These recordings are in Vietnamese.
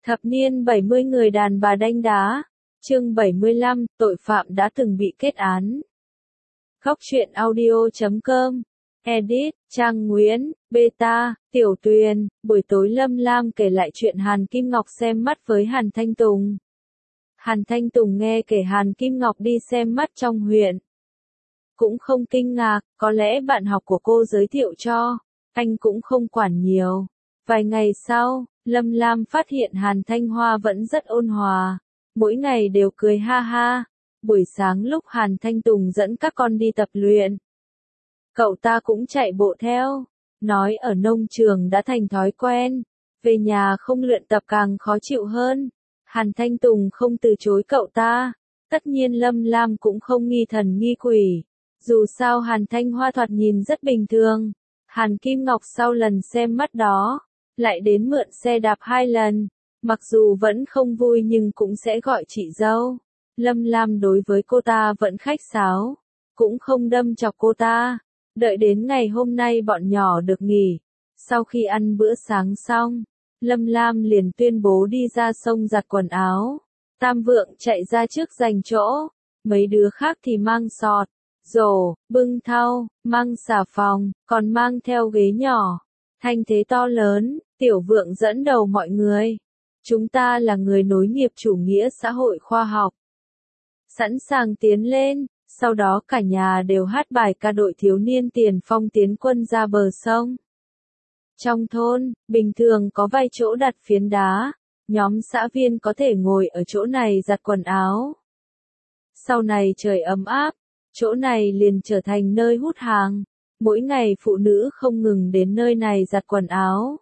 Thập niên 70 người đàn bà đanh đá. Chương 75, tội phạm đã từng bị kết án. Góc truyện audio.com. Edit, Trang Nguyễn, Beta, Tiểu Tuyền. Buổi tối Lâm Lam kể lại chuyện Hàn Kim Ngọc xem mắt với Hàn Thanh Tùng. Hàn Thanh Tùng nghe kể Hàn Kim Ngọc đi xem mắt trong huyện. Cũng không kinh ngạc, có lẽ bạn học của cô giới thiệu cho. Anh cũng không quản nhiều. Vài ngày sau, Lâm Lam phát hiện Hàn Thanh Hoa vẫn rất ôn hòa. Mỗi ngày đều cười ha ha. Buổi sáng lúc Hàn Thanh Tùng dẫn các con đi tập luyện, cậu ta cũng chạy bộ theo. Nói ở nông trường đã thành thói quen. Về nhà không luyện tập càng khó chịu hơn. Hàn Thanh Tùng không từ chối cậu ta. Tất nhiên Lâm Lam cũng không nghi thần nghi quỷ. Dù sao Hàn Thanh Hoa thoạt nhìn rất bình thường. Hàn Kim Ngọc sau lần xem mắt đó, lại đến mượn xe đạp 2 lần. Mặc dù vẫn không vui nhưng cũng sẽ gọi chị dâu. Lâm Lam đối với cô ta vẫn khách sáo, cũng không đâm chọc cô ta. Đợi đến ngày hôm nay bọn nhỏ được nghỉ. Sau khi ăn bữa sáng xong, Lâm Lam liền tuyên bố đi ra sông giặt quần áo. Tam Vượng chạy ra trước giành chỗ. Mấy đứa khác thì mang sọt, rổ, bưng thau, mang xà phòng, còn mang theo ghế nhỏ. Thanh thế to lớn, Tiểu Vượng dẫn đầu mọi người. Chúng ta là người nối nghiệp chủ nghĩa xã hội khoa học. Sẵn sàng tiến lên, sau đó cả nhà đều hát bài ca đội thiếu niên tiền phong tiến quân ra bờ sông. Trong thôn, bình thường có vài chỗ đặt phiến đá, nhóm xã viên có thể ngồi ở chỗ này giặt quần áo. Sau này trời ấm áp, chỗ này liền trở thành nơi hút hàng. Mỗi ngày phụ nữ không ngừng đến nơi này giặt quần áo.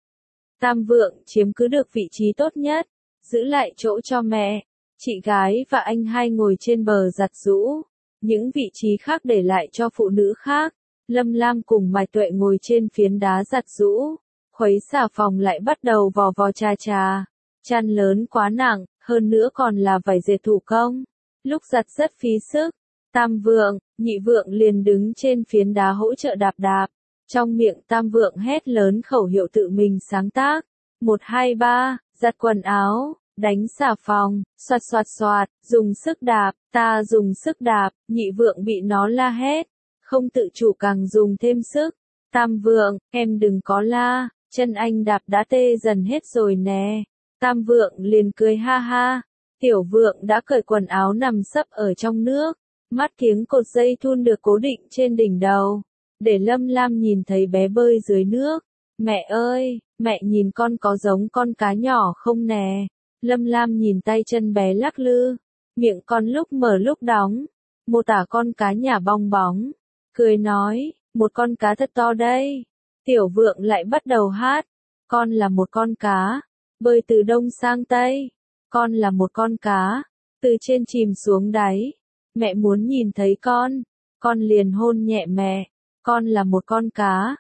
Tam Vượng chiếm cứ được vị trí tốt nhất, giữ lại chỗ cho mẹ, chị gái và anh hai ngồi trên bờ giặt giũ. Những vị trí khác để lại cho phụ nữ khác. Lâm Lam cùng Mạch Tuệ ngồi trên phiến đá giặt giũ. Khuấy xà phòng lại bắt đầu vò vò chà chà. Chăn lớn quá nặng, hơn nữa còn là vải dệt thủ công. Lúc giặt rất phí sức. Tam Vượng, Nhị Vượng liền đứng trên phiến đá hỗ trợ đạp đạp. Trong miệng Tam Vượng hét lớn khẩu hiệu tự mình sáng tác. 1, 2, 3, giặt quần áo, đánh xà phòng, xoạt xoạt xoạt, dùng sức đạp, ta dùng sức đạp. Nhị Vượng bị nó la hét, không tự chủ càng dùng thêm sức. Tam Vượng, em đừng có la, chân anh đạp đã tê dần hết rồi nè. Tam Vượng liền cười ha ha. Tiểu Vượng đã cởi quần áo nằm sấp ở trong nước. Mắt kiếng cột dây thun được cố định trên đỉnh đầu, để Lâm Lam nhìn thấy bé bơi dưới nước. Mẹ ơi, mẹ nhìn con có giống con cá nhỏ không nè? Lâm Lam nhìn tay chân bé lắc lư, miệng con lúc mở lúc đóng, mô tả con cá nhà bong bóng. Cười nói, một con cá thật to đây. Tiểu Vượng lại bắt đầu hát, con là một con cá, bơi từ đông sang tây. Con là một con cá, từ trên chìm xuống đáy. Mẹ muốn nhìn thấy con liền hôn nhẹ mẹ. Con là một con cá.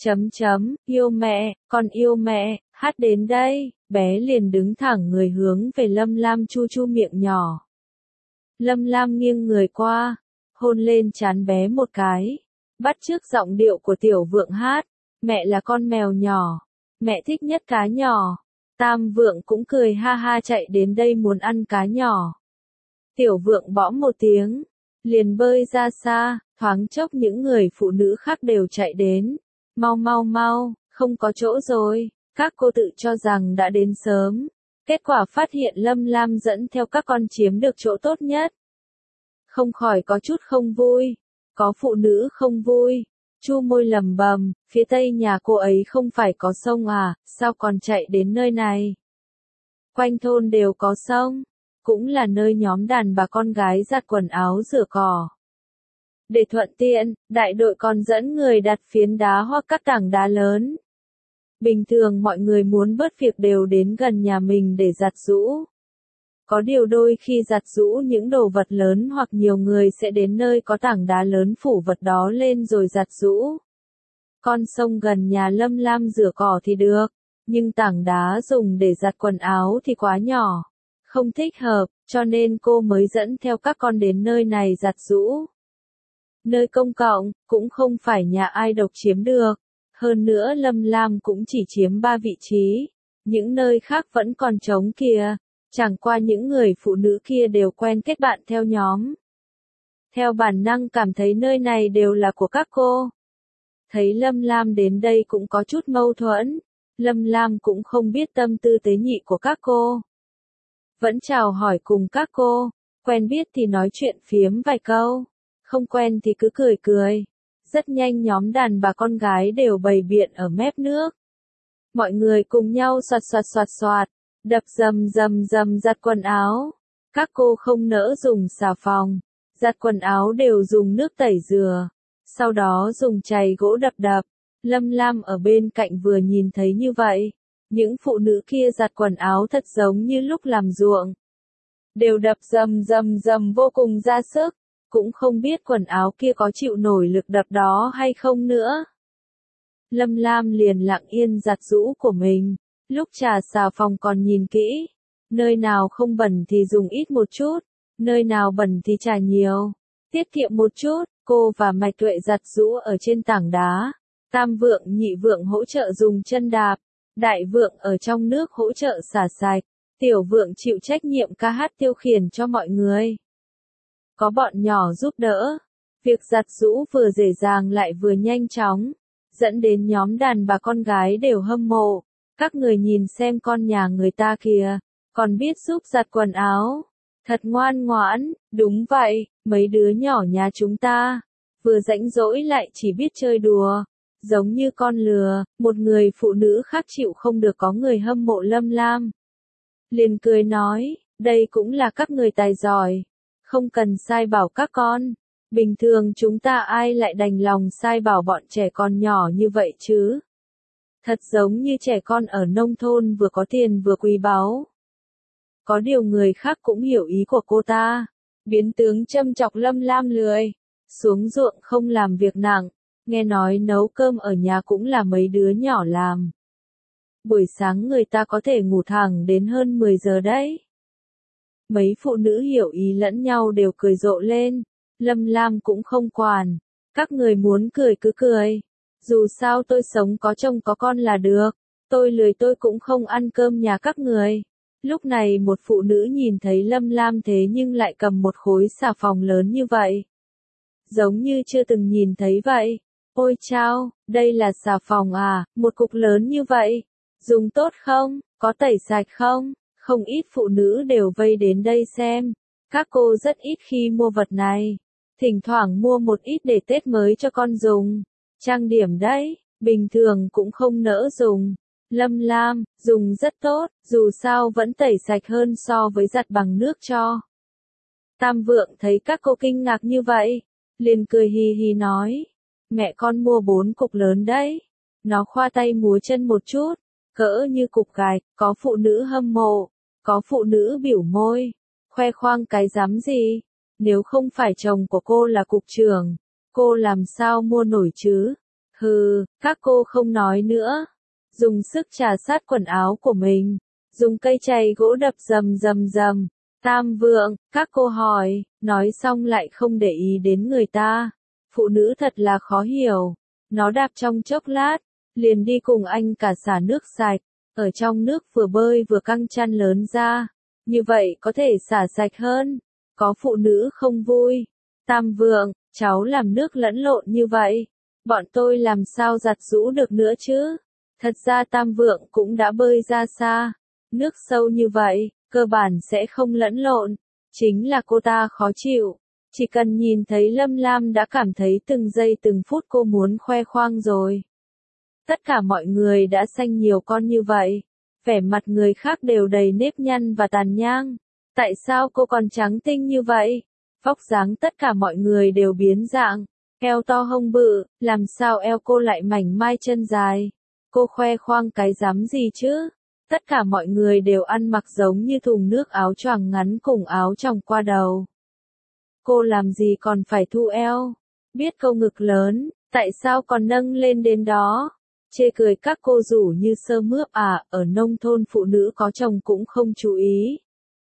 Yêu mẹ, con yêu mẹ. Hát đến đây, bé liền đứng thẳng người hướng về Lâm Lam chu chu miệng nhỏ. Lâm Lam nghiêng người qua, hôn lên trán bé một cái, bắt chước giọng điệu của Tiểu Vượng hát. Mẹ là con mèo nhỏ, mẹ thích nhất cá nhỏ. Tam Vượng cũng cười ha ha chạy đến đây muốn ăn cá nhỏ. Tiểu Vượng bõm một tiếng, liền bơi ra xa. Thoáng chốc những người phụ nữ khác đều chạy đến. Mau mau mau, không có chỗ rồi. Các cô tự cho rằng đã đến sớm. Kết quả phát hiện Lâm Lam dẫn theo các con chiếm được chỗ tốt nhất. Không khỏi có chút không vui. Có phụ nữ không vui. Chu môi lầm bầm, phía tây nhà cô ấy không phải có sông à, sao còn chạy đến nơi này? Quanh thôn đều có sông. Cũng là nơi nhóm đàn bà con gái giặt quần áo rửa cỏ. Để thuận tiện, đại đội còn dẫn người đặt phiến đá hoặc các tảng đá lớn. Bình thường mọi người muốn bớt việc đều đến gần nhà mình để giặt giũ. Có điều đôi khi giặt giũ những đồ vật lớn hoặc nhiều người sẽ đến nơi có tảng đá lớn phủ vật đó lên rồi giặt giũ. Con sông gần nhà Lâm Lam rửa cỏ thì được, nhưng tảng đá dùng để giặt quần áo thì quá nhỏ. Không thích hợp, cho nên cô mới dẫn theo các con đến nơi này giặt giũ. Nơi công cộng, cũng không phải nhà ai độc chiếm được. Hơn nữa Lâm Lam cũng chỉ chiếm 3 vị trí. Những nơi khác vẫn còn trống kìa, chẳng qua những người phụ nữ kia đều quen kết bạn theo nhóm. Theo bản năng cảm thấy nơi này đều là của các cô. Thấy Lâm Lam đến đây cũng có chút mâu thuẫn, Lâm Lam cũng không biết tâm tư tế nhị của các cô. Vẫn chào hỏi cùng các cô, quen biết thì nói chuyện phiếm vài câu, không quen thì cứ cười cười. Rất nhanh nhóm đàn bà con gái đều bày biện ở mép nước. Mọi người cùng nhau xoạt xoạt, đập rầm giặt quần áo. Các cô không nỡ dùng xà phòng, giặt quần áo đều dùng nước tẩy rửa, sau đó dùng chày gỗ đập đập. Lâm Lam ở bên cạnh vừa nhìn thấy như vậy, những phụ nữ kia giặt quần áo thật giống như lúc làm ruộng. Đều đập rầm vô cùng ra sức, cũng không biết quần áo kia có chịu nổi lực đập đó hay không nữa. Lâm Lam liền lặng yên giặt giũ của mình, lúc chà xà phòng còn nhìn kỹ, nơi nào không bẩn thì dùng ít một chút, nơi nào bẩn thì chà nhiều, tiết kiệm một chút. Cô và Mạch Tuệ giặt giũ ở trên tảng đá, Tam Vượng Nhị Vượng hỗ trợ dùng chân đạp, Đại Vượng ở trong nước hỗ trợ xả sạch, Tiểu Vượng chịu trách nhiệm ca hát tiêu khiển cho mọi người. Có bọn nhỏ giúp đỡ, việc giặt giũ vừa dễ dàng lại vừa nhanh chóng, dẫn đến nhóm đàn bà con gái đều hâm mộ. Các người nhìn xem con nhà người ta kìa, còn biết giúp giặt quần áo. Thật ngoan ngoãn, đúng vậy, mấy đứa nhỏ nhà chúng ta, vừa rãnh rỗi lại chỉ biết chơi đùa, giống như con lừa. Một người phụ nữ khác chịu không được có người hâm mộ Lâm Lam. Liền cười nói, đây cũng là các người tài giỏi, không cần sai bảo các con, bình thường chúng ta ai lại đành lòng sai bảo bọn trẻ con nhỏ như vậy chứ. Thật giống như trẻ con ở nông thôn vừa có tiền vừa quý báu. Có điều người khác cũng hiểu ý của cô ta. Biến tướng châm chọc Lâm Lam lười. Xuống ruộng không làm việc nặng. Nghe nói nấu cơm ở nhà cũng là mấy đứa nhỏ làm. Buổi sáng người ta có thể ngủ thẳng đến hơn 10 giờ đấy. Mấy phụ nữ hiểu ý lẫn nhau đều cười rộ lên. Lâm Lam cũng không quản. Các người muốn cười cứ cười. Dù sao tôi sống có chồng có con là được. Tôi lười tôi cũng không ăn cơm nhà các người. Lúc này một phụ nữ nhìn thấy Lâm Lam thế nhưng lại cầm một khối xà phòng lớn như vậy. Giống như chưa từng nhìn thấy vậy. Ôi chao, đây là xà phòng à, một cục lớn như vậy. Dùng tốt không, có tẩy sạch không? Không ít phụ nữ đều vây đến đây xem. Các cô rất ít khi mua vật này. Thỉnh thoảng mua một ít để Tết mới cho con dùng. Trang điểm đấy, bình thường cũng không nỡ dùng. Lâm Lam, dùng rất tốt, dù sao vẫn tẩy sạch hơn so với giặt bằng nước cho. Tam Vượng thấy các cô kinh ngạc như vậy, liền cười hì hì nói, mẹ con mua 4 cục lớn đấy. Nó khoa tay múa chân một chút, cỡ như cục gạch, có phụ nữ hâm mộ, có phụ nữ biểu môi, khoe khoang cái dám gì, nếu không phải chồng của cô là cục trưởng, cô làm sao mua nổi chứ? Hừ, các cô không nói nữa. Dùng sức chà sát quần áo của mình, dùng cây chày gỗ đập rầm. Tam Vượng, các cô hỏi, nói xong lại không để ý đến người ta. Phụ nữ thật là khó hiểu. Nó đạp trong chốc lát, liền đi cùng anh cả xả nước sạch, ở trong nước vừa bơi vừa căng chăn lớn ra. Như vậy có thể xả sạch hơn. Có phụ nữ không vui. Tam Vượng, cháu làm nước lẫn lộn như vậy. Bọn tôi làm sao giặt giũ được nữa chứ? Thật ra Tam Vượng cũng đã bơi ra xa. Nước sâu như vậy, cơ bản sẽ không lẫn lộn. Chính là cô ta khó chịu. Chỉ cần nhìn thấy Lâm Lam đã cảm thấy từng giây từng phút cô muốn khoe khoang rồi. Tất cả mọi người đã sanh nhiều con như vậy. Vẻ mặt người khác đều đầy nếp nhăn và tàn nhang. Tại sao cô còn trắng tinh như vậy? Vóc dáng tất cả mọi người đều biến dạng. Eo to hông bự, làm sao eo cô lại mảnh mai chân dài? Cô khoe khoang cái dám gì chứ? Tất cả mọi người đều ăn mặc giống như thùng nước áo choàng ngắn cùng áo choàng qua đầu. Cô làm gì còn phải thu eo? Biết câu ngực lớn, tại sao còn nâng lên đến đó? Chê cười các cô rủ như sơ mướp à, ở nông thôn phụ nữ có chồng cũng không chú ý.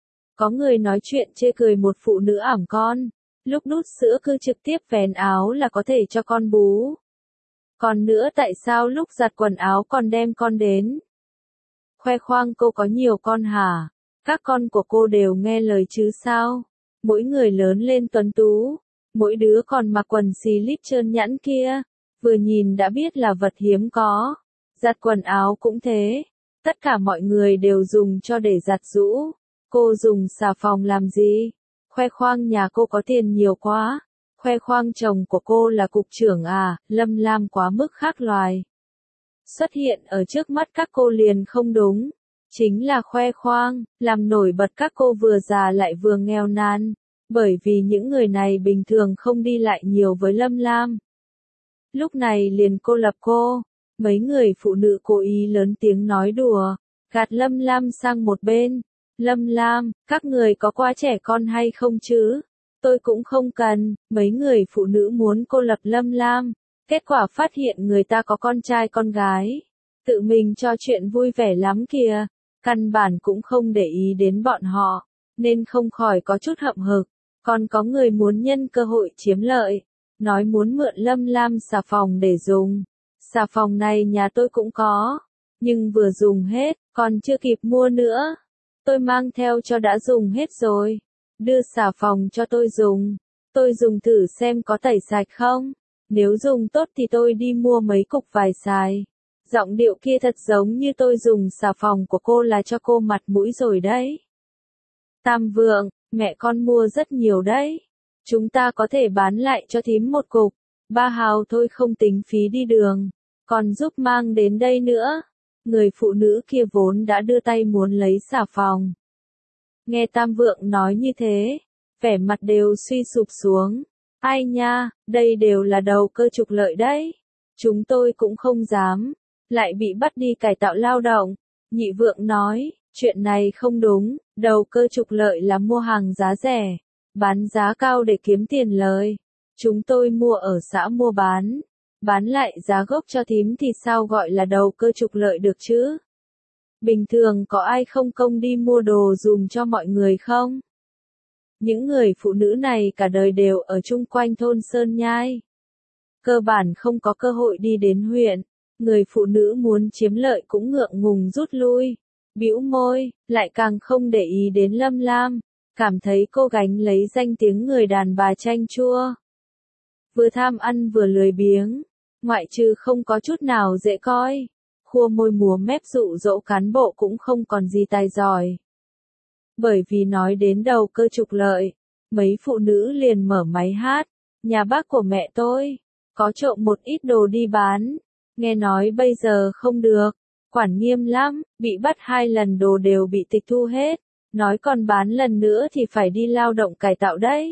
Có người nói chuyện chê cười một phụ nữ ẵm con, lúc đút sữa cứ trực tiếp vén áo là có thể cho con bú. Còn nữa tại sao lúc giặt quần áo còn đem con đến? khoe khoang cô có nhiều con hả? Các con của cô đều nghe lời chứ sao? Mỗi người lớn lên tuấn tú, mỗi đứa còn mặc quần xì lít trơn nhẵn kia, vừa nhìn đã biết là vật hiếm có. Giặt quần áo cũng thế, tất cả mọi người đều dùng cho để giặt giũ. Cô dùng xà phòng làm gì? Khoe khoang nhà cô có tiền nhiều quá. Khoe khoang chồng của cô là cục trưởng à? Lâm Lam quá mức khác loài. Xuất hiện ở trước mắt các cô liền không đúng. Chính là khoe khoang, làm nổi bật các cô vừa già lại vừa nghèo nàn. Bởi vì những người này bình thường không đi lại nhiều với Lâm Lam. Lúc này liền cô lập cô. Mấy người phụ nữ cố ý lớn tiếng nói đùa, gạt Lâm Lam sang một bên. Lâm Lam, các người có quá trẻ con hay không chứ? Tôi cũng không cần. Mấy người phụ nữ muốn cô lập Lâm Lam. Kết quả phát hiện người ta có con trai con gái. Tự mình cho chuyện vui vẻ lắm kìa. Căn bản cũng không để ý đến bọn họ. Nên không khỏi có chút hậm hực. Còn có người muốn nhân cơ hội chiếm lợi. Nói muốn mượn Lâm Lam xà phòng để dùng. Xà phòng này nhà tôi cũng có. Nhưng vừa dùng hết, còn chưa kịp mua nữa. Tôi mang theo cho đã dùng hết rồi. Đưa xà phòng cho tôi dùng. Tôi dùng thử xem có tẩy sạch không. Nếu dùng tốt thì tôi đi mua mấy cục vải xài. Giọng điệu kia thật giống như tôi dùng xà phòng của cô là cho cô mặt mũi rồi đấy. Tam Vượng, mẹ con mua rất nhiều đấy. Chúng ta có thể bán lại cho thím một cục. 3 hào thôi không tính phí đi đường. Còn giúp mang đến đây nữa. Người phụ nữ kia vốn đã đưa tay muốn lấy xà phòng. Nghe Tam Vượng nói như thế, vẻ mặt đều suy sụp xuống. Ai nha, đây đều là đầu cơ trục lợi đấy. Chúng tôi cũng không dám. Lại bị bắt đi cải tạo lao động. Nhị Vượng nói, chuyện này không đúng, đầu cơ trục lợi là mua hàng giá rẻ, bán giá cao để kiếm tiền lời. Chúng tôi mua ở xã mua bán lại giá gốc cho thím thì sao gọi là đầu cơ trục lợi được chứ? Bình thường có ai không công đi mua đồ dùng cho mọi người không? Những người phụ nữ này cả đời đều ở chung quanh thôn Sơn Nhai. Cơ bản không có cơ hội đi đến huyện. Người phụ nữ muốn chiếm lợi cũng ngượng ngùng rút lui. Bĩu môi, lại càng không để ý đến Lâm Lam. Cảm thấy cô gánh lấy danh tiếng người đàn bà chanh chua. Vừa tham ăn vừa lười biếng. Ngoại trừ không có chút nào dễ coi. Khua môi múa mép dụ dỗ cán bộ cũng không còn gì tài giỏi. Bởi vì nói đến đầu cơ trục lợi, mấy phụ nữ liền mở máy hát. Nhà bác của mẹ tôi, có trộm một ít đồ đi bán. Nghe nói bây giờ không được, quản nghiêm lắm, bị bắt 2 lần đồ đều bị tịch thu hết. Nói còn bán lần nữa thì phải đi lao động cải tạo đấy.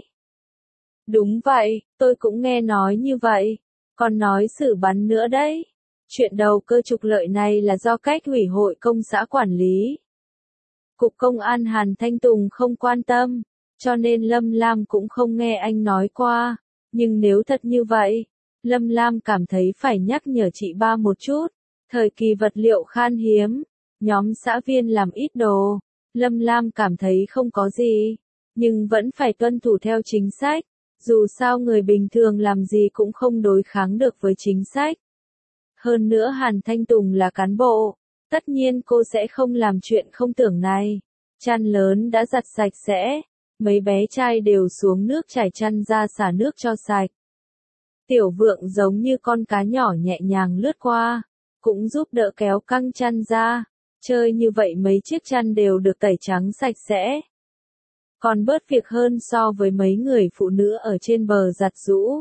Đúng vậy, tôi cũng nghe nói như vậy. Còn nói xử bắn nữa đấy. Chuyện đầu cơ trục lợi này là do cách ủy hội công xã quản lý. Cục Công an Hàn Thanh Tùng không quan tâm, cho nên Lâm Lam cũng không nghe anh nói qua. Nhưng nếu thật như vậy, Lâm Lam cảm thấy phải nhắc nhở chị ba một chút. Thời kỳ vật liệu khan hiếm, nhóm xã viên làm ít đồ. Lâm Lam cảm thấy không có gì, nhưng vẫn phải tuân thủ theo chính sách. Dù sao người bình thường làm gì cũng không đối kháng được với chính sách. Hơn nữa Hàn Thanh Tùng là cán bộ, tất nhiên cô sẽ không làm chuyện không tưởng này. Chăn lớn đã giặt sạch sẽ, mấy bé trai đều xuống nước trải chăn ra xả nước cho sạch. Tiểu Vượng giống như con cá nhỏ nhẹ nhàng lướt qua, cũng giúp đỡ kéo căng chăn ra. Chơi như vậy mấy chiếc chăn đều được tẩy trắng sạch sẽ. Còn bớt việc hơn so với mấy người phụ nữ ở trên bờ giặt giũ.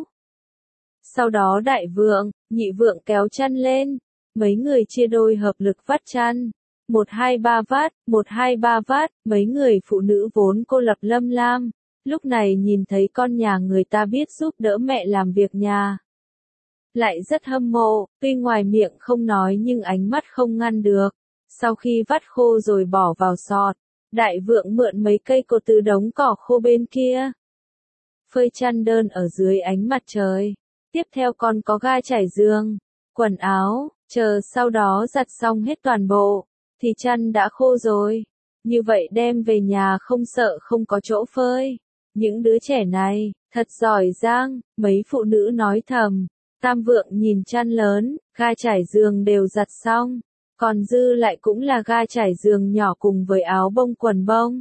Sau đó Đại Vượng, Nhị Vượng kéo chăn lên, mấy người chia đôi hợp lực vắt chăn. 1-2-3 vát, 1-2-3 vát, mấy người phụ nữ vốn cô lập Lâm Lam, lúc này nhìn thấy con nhà người ta biết giúp đỡ mẹ làm việc nhà. Lại rất hâm mộ, tuy ngoài miệng không nói nhưng ánh mắt không ngăn được. Sau khi vắt khô rồi bỏ vào sọt, Đại Vượng mượn mấy cây cột từ đống cỏ khô bên kia. Phơi chăn đơn ở dưới ánh mặt trời. Tiếp theo còn có ga trải giường, quần áo, chờ sau đó giặt xong hết toàn bộ, thì chăn đã khô rồi. Như vậy đem về nhà không sợ không có chỗ phơi. Những đứa trẻ này, thật giỏi giang, mấy phụ nữ nói thầm. Tam Vượng nhìn chăn lớn, ga trải giường đều giặt xong. còn dư lại cũng là ga trải giường nhỏ cùng với áo bông quần bông.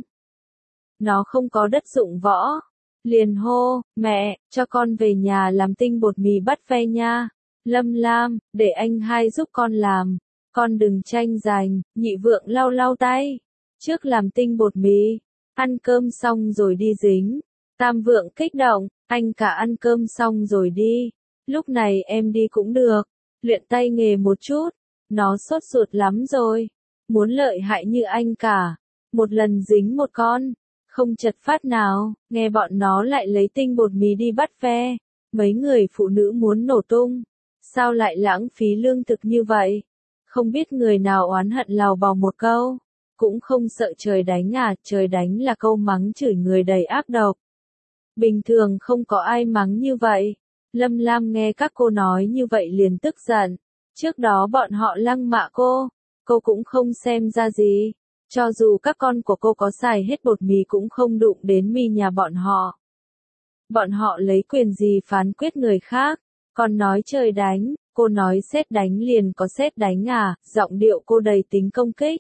Nó không có đất dụng võ. Liền hô, mẹ, cho con về nhà làm tinh bột mì bắt ve nha. Lâm Lam, để anh hai giúp con làm. Con đừng tranh giành. Nhị vượng lau lau tay. Trước làm tinh bột mì. Ăn cơm xong rồi đi dính. Tam vượng kích động, anh cả ăn cơm xong rồi đi. Lúc này em đi cũng được. Luyện tay nghề một chút. Nó sốt ruột lắm rồi. Muốn lợi hại như anh cả. Một lần dính một con. Không chật phát nào, nghe bọn nó lại lấy tinh bột mì đi bắt ve. Mấy người phụ nữ muốn nổ tung. Sao lại lãng phí lương thực như vậy? Không biết người nào oán hận lào bào một câu. Cũng không sợ trời đánh à, trời đánh là câu mắng chửi người đầy ác độc. Bình thường không có ai mắng như vậy. Lâm Lam nghe các cô nói như vậy liền tức giận. Trước đó bọn họ lăng mạ cô cũng không xem ra gì. Cho dù các con của cô có xài hết bột mì cũng không đụng đến mì nhà bọn họ. Bọn họ lấy quyền gì phán quyết người khác, còn nói trời đánh, cô nói sét đánh liền có sét đánh à, giọng điệu cô đầy tính công kích.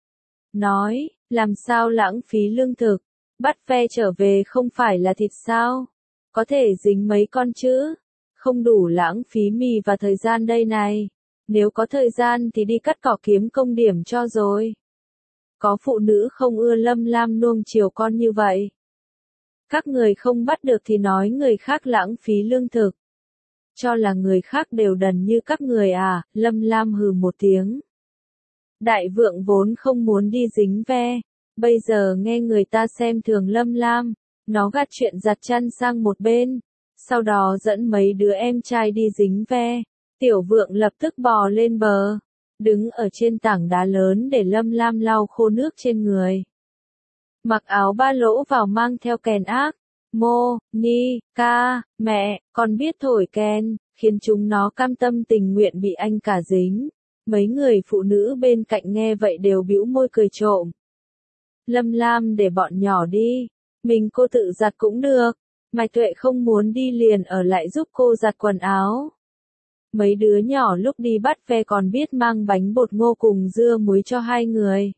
Nói, làm sao lãng phí lương thực, bắt ve trở về không phải là thịt sao, có thể dính mấy con chứ, không đủ lãng phí mì và thời gian đây này, nếu có thời gian thì đi cắt cỏ kiếm công điểm cho rồi. Có phụ nữ không ưa Lâm Lam nuông chiều con như vậy. Các người không bắt được thì nói người khác lãng phí lương thực. Cho là người khác đều đần như các người à, Lâm Lam hừ một tiếng. Đại vượng vốn không muốn đi dính ve. Bây giờ nghe người ta xem thường Lâm Lam, nó gạt chuyện giặt chăn sang một bên. Sau đó dẫn mấy đứa em trai đi dính ve. Tiểu vượng lập tức bò lên bờ. Đứng ở trên tảng đá lớn để Lâm Lam lau khô nước trên người. Mặc áo ba lỗ vào mang theo kèn ác. Mô, ni, ca, mẹ, con biết thổi kèn, khiến chúng nó cam tâm tình nguyện bị anh cả dính. Mấy người phụ nữ bên cạnh nghe vậy đều bĩu môi cười trộm. Lâm Lam để bọn nhỏ đi, mình cô tự giặt cũng được. Mai Tuệ không muốn đi liền ở lại giúp cô giặt quần áo. Mấy đứa nhỏ lúc đi bắt ve còn biết mang bánh bột ngô cùng dưa muối cho hai người.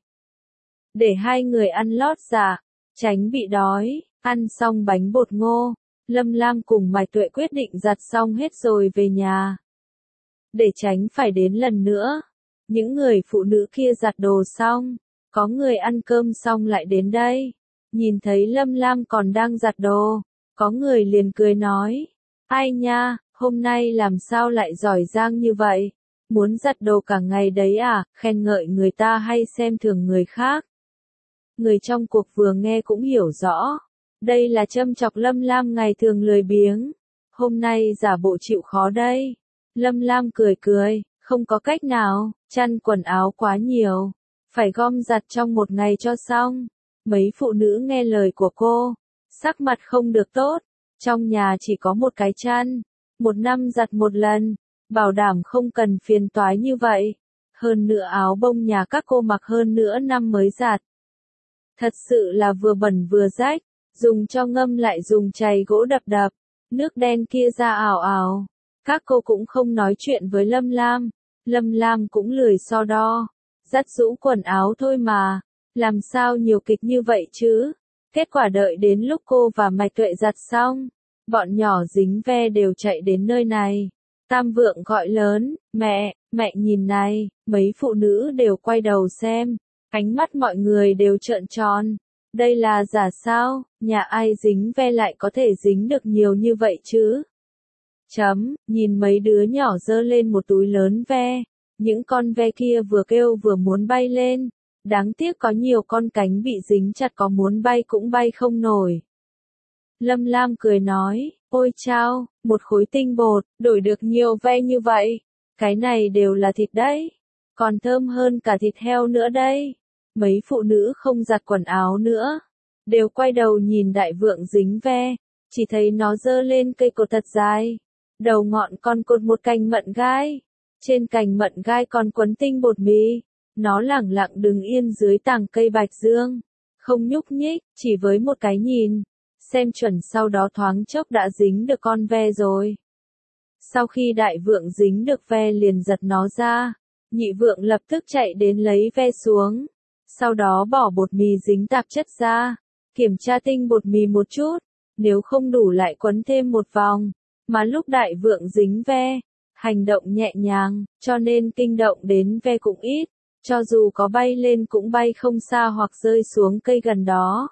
Để hai người ăn lót dạ, tránh bị đói, ăn xong bánh bột ngô, Lâm Lam cùng Mai Tuệ quyết định giặt xong hết rồi về nhà. Để tránh phải đến lần nữa, những người phụ nữ kia giặt đồ xong, có người ăn cơm xong lại đến đây. Nhìn thấy Lâm Lam còn đang giặt đồ, có người liền cười nói, ai nha, hôm nay làm sao lại giỏi giang như vậy? Muốn giặt đồ cả ngày đấy à, khen ngợi người ta hay xem thường người khác? Người trong cuộc vừa nghe cũng hiểu rõ. Đây là châm chọc Lâm Lam ngày thường lười biếng. Hôm nay giả bộ chịu khó đây. Lâm Lam cười cười, không có cách nào, chăn quần áo quá nhiều. Phải gom giặt trong một ngày cho xong. Mấy phụ nữ nghe lời của cô, sắc mặt không được tốt. Trong nhà chỉ có một cái chăn. Một năm giặt một lần, bảo đảm không cần phiền toái như vậy. Hơn nữa áo bông nhà các cô mặc hơn nữa năm mới giặt. Thật sự là vừa bẩn vừa rách, dùng cho ngâm lại dùng chày gỗ đập đập, nước đen kia ra ảo ảo. Các cô cũng không nói chuyện với Lâm Lam, Lâm Lam cũng lười so đo, dắt rũ quần áo thôi mà, làm sao nhiều kịch như vậy chứ. Kết quả đợi đến lúc cô và Mai Tuệ giặt xong, bọn nhỏ dính ve đều chạy đến nơi này. Tam vượng gọi lớn, mẹ nhìn này, mấy phụ nữ đều quay đầu xem, ánh mắt mọi người đều trợn tròn. Đây là giả sao, nhà ai dính ve lại có thể dính được nhiều như vậy chứ? Nhìn mấy đứa nhỏ giơ lên một túi lớn ve, những con ve kia vừa kêu vừa muốn bay lên, đáng tiếc có nhiều con cánh bị dính chặt có muốn bay cũng bay không nổi. Lâm Lam cười nói, ôi chao, một khối tinh bột, đổi được nhiều ve như vậy, cái này đều là thịt đấy, còn thơm hơn cả thịt heo nữa đây. Mấy phụ nữ không giặt quần áo nữa, đều quay đầu nhìn đại vượng dính ve, chỉ thấy nó giơ lên cây cột thật dài, đầu ngọn còn cột một cành mận gai, trên cành mận gai còn quấn tinh bột mì, nó lẳng lặng đứng yên dưới tàng cây bạch dương, không nhúc nhích, chỉ với một cái nhìn, xem chuẩn sau đó thoáng chốc đã dính được con ve rồi. Sau khi đại vượng dính được ve liền giật nó ra, Nhị vượng lập tức chạy đến lấy ve xuống. Sau đó bỏ bột mì dính tạp chất ra. Kiểm tra tinh bột mì một chút. Nếu không đủ lại quấn thêm một vòng. Mà lúc đại vượng dính ve, hành động nhẹ nhàng, cho nên kinh động đến ve cũng ít. Cho dù có bay lên cũng bay không xa hoặc rơi xuống cây gần đó.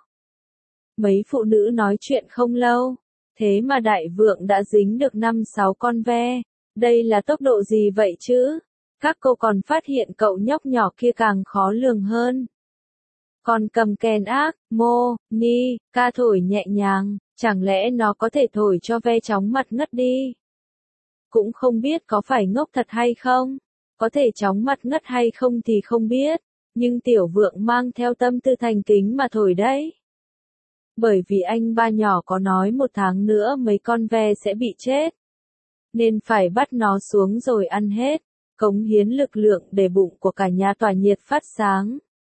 Mấy phụ nữ nói chuyện không lâu. Thế mà đại vượng đã dính được 5-6 con ve. Đây là tốc độ gì vậy chứ? Các cô còn phát hiện cậu nhóc nhỏ kia càng khó lường hơn. Còn cầm kèn ác, mô, ni, ca thổi nhẹ nhàng, chẳng lẽ nó có thể thổi cho ve chóng mặt ngất đi? Cũng không biết có phải ngốc thật hay không, có thể chóng mặt ngất hay không thì không biết, nhưng tiểu vượng mang theo tâm tư thành kính mà thổi đấy. Bởi vì anh ba nhỏ có nói 1 tháng nữa mấy con ve sẽ bị chết, nên phải bắt nó xuống rồi ăn hết, cống hiến lực lượng để bụng của cả nhà tỏa nhiệt phát sáng.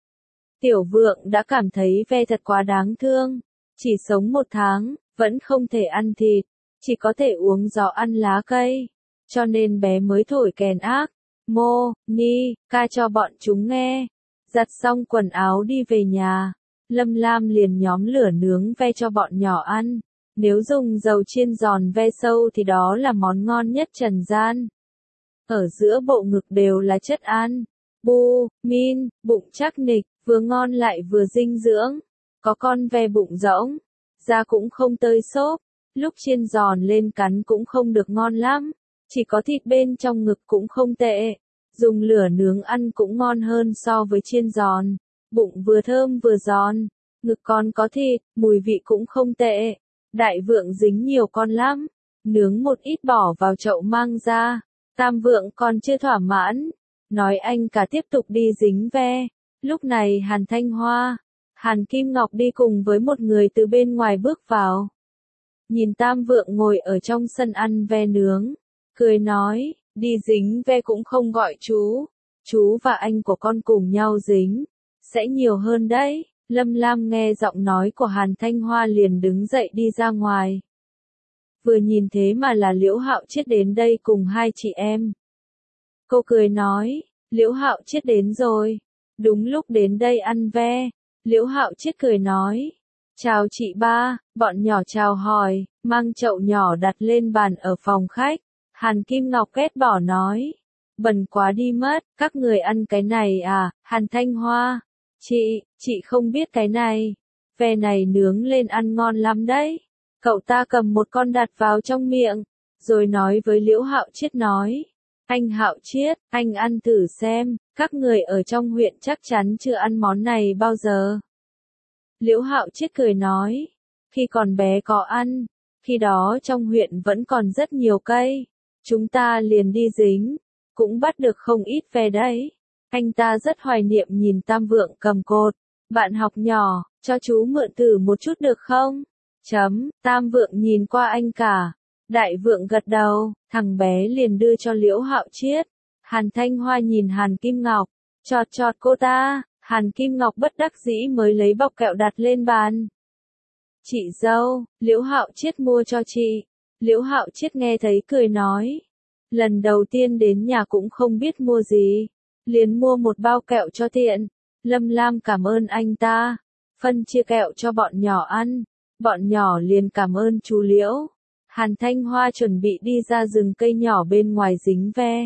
Tiểu vượng đã cảm thấy ve thật quá đáng thương, chỉ sống 1 tháng, vẫn không thể ăn thịt, chỉ có thể uống gió ăn lá cây, cho nên bé mới thổi kèn ác, mô, ni, ca cho bọn chúng nghe. Giặt xong quần áo đi về nhà, Lâm Lam liền nhóm lửa nướng ve cho bọn nhỏ ăn. Nếu dùng dầu chiên giòn ve sâu thì đó là món ngon nhất trần gian. Ở giữa bộ ngực đều là chất ăn, bu, min, bụng chắc nịch, vừa ngon lại vừa dinh dưỡng. Có con ve bụng rỗng, da cũng không tơi xốp, lúc chiên giòn lên cắn cũng không được ngon lắm, chỉ có thịt bên trong ngực cũng không tệ. Dùng lửa nướng ăn cũng ngon hơn so với chiên giòn, bụng vừa thơm vừa giòn, ngực còn có thịt, mùi vị cũng không tệ. Đại vượng dính nhiều con lắm, nướng một ít bỏ vào chậu mang ra. Tam vượng còn chưa thỏa mãn, nói anh cả tiếp tục đi dính ve. Lúc này Hàn Thanh Hoa, Hàn Kim Ngọc đi cùng với một người từ bên ngoài bước vào. Nhìn Tam vượng ngồi ở trong sân ăn ve nướng, cười nói, đi dính ve cũng không gọi chú và anh của con cùng nhau dính, sẽ nhiều hơn đấy. Lâm Lam nghe giọng nói của Hàn Thanh Hoa liền đứng dậy đi ra ngoài. Vừa nhìn thế mà là Liễu Hạo Chiết đến đây cùng 2 chị em. Cô cười nói, Liễu Hạo Chiết đến rồi, đúng lúc đến đây ăn ve. Liễu Hạo Chiết cười nói, chào chị ba, bọn nhỏ chào hỏi, mang chậu nhỏ đặt lên bàn ở phòng khách. Hàn Kim Ngọc ghét bỏ nói, bẩn quá đi mất, các người ăn cái này à? Hàn Thanh Hoa, chị không biết cái này, ve này nướng lên ăn ngon lắm đấy. Cậu ta cầm một con đặt vào trong miệng, rồi nói với Liễu Hạo Chiết nói, anh Hạo Chiết, anh ăn thử xem, các người ở trong huyện chắc chắn chưa ăn món này bao giờ. Liễu Hạo Chiết cười nói, khi còn bé có ăn, khi đó trong huyện vẫn còn rất nhiều cây, chúng ta liền đi dính, cũng bắt được không ít ve đấy. Anh ta rất hoài niệm nhìn Tam vượng cầm cột, bạn học nhỏ, cho chú mượn thử một chút được không? Tam vượng nhìn qua anh cả, đại vượng gật đầu, thằng bé liền đưa cho Liễu Hạo Chiết. Hàn Thanh Hoa nhìn Hàn Kim Ngọc, chọt cô ta. Hàn Kim Ngọc bất đắc dĩ mới lấy bọc kẹo đặt lên bàn. Chị dâu, Liễu Hạo Chiết mua cho chị. Liễu Hạo Chiết nghe thấy cười nói, lần đầu tiên đến nhà cũng không biết mua gì, liền mua một bao kẹo cho tiện. Lâm Lam cảm ơn anh ta, phân chia kẹo cho bọn nhỏ ăn. Bọn nhỏ liền cảm ơn chú Liễu. Hàn Thanh Hoa chuẩn bị đi ra rừng cây nhỏ bên ngoài dính ve.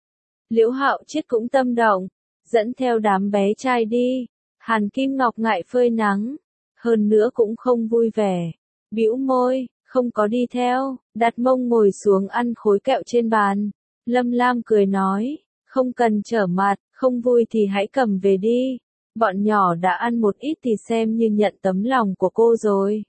Liễu Hạo Chiết cũng tâm động, dẫn theo đám bé trai đi. Hàn Kim Ngọc ngại phơi nắng, hơn nữa cũng không vui vẻ, bĩu môi, không có đi theo, đặt mông ngồi xuống ăn khối kẹo trên bàn. Lâm Lam cười nói, không cần trở mặt, không vui thì hãy cầm về đi. Bọn nhỏ đã ăn một ít thì xem như nhận tấm lòng của cô rồi.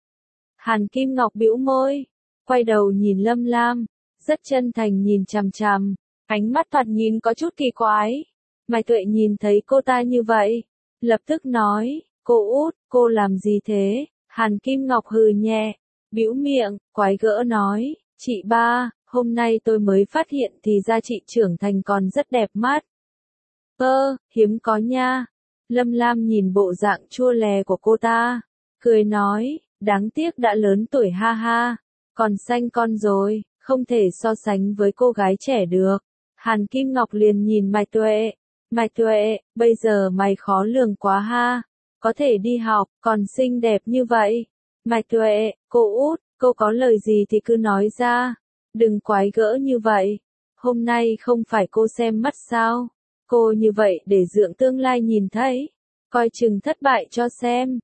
Hàn Kim Ngọc bĩu môi, quay đầu nhìn Lâm Lam, rất chân thành nhìn chằm chằm, ánh mắt thoạt nhìn có chút kỳ quái. Mai Tuệ nhìn thấy cô ta như vậy, lập tức nói, cô út, cô làm gì thế? Hàn Kim Ngọc hừ nhẹ, bĩu miệng, quái gỡ nói, chị ba, hôm nay tôi mới phát hiện thì ra chị trưởng thành còn rất đẹp mắt. Hiếm có nha. Lâm Lam nhìn bộ dạng chua lè của cô ta, cười nói, đáng tiếc đã lớn tuổi ha ha, còn sanh con rồi, không thể so sánh với cô gái trẻ được. Hàn Kim Ngọc liền nhìn Mai Tuệ, bây giờ mày khó lường quá ha, có thể đi học, còn xinh đẹp như vậy. Mai Tuệ, cô út, cô có lời gì thì cứ nói ra, đừng quái gỡ như vậy. Hôm nay không phải cô xem mắt sao? Cô như vậy để dưỡng tương lai nhìn thấy, coi chừng thất bại cho xem.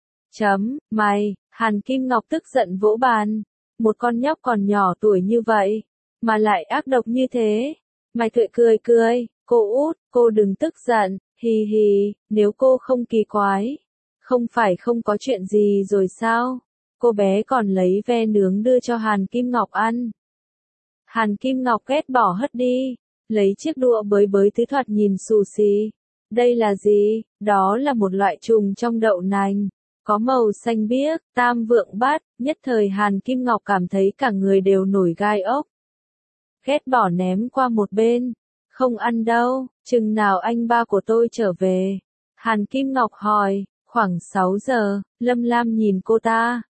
Mày, Hàn Kim Ngọc tức giận vỗ bàn. Một con nhóc còn nhỏ tuổi như vậy, mà lại ác độc như thế. Mai Tuệ cười, cô út, cô đừng tức giận, hì hì, nếu cô không kỳ quái. Không phải không có chuyện gì rồi sao? Cô bé còn lấy ve nướng đưa cho Hàn Kim Ngọc ăn. Hàn Kim Ngọc ghét bỏ hất đi, lấy chiếc đũa bới thứ thoạt nhìn xù xì. Đây là gì? Đó là một loại trùng trong đậu nành, có màu xanh biếc, tam vượng bát, nhất thời Hàn Kim Ngọc cảm thấy cả người đều nổi gai ốc. Ghét bỏ ném qua một bên, không ăn đâu, chừng nào anh ba của tôi trở về? Hàn Kim Ngọc hỏi, khoảng 6 giờ, Lâm Lam nhìn cô ta.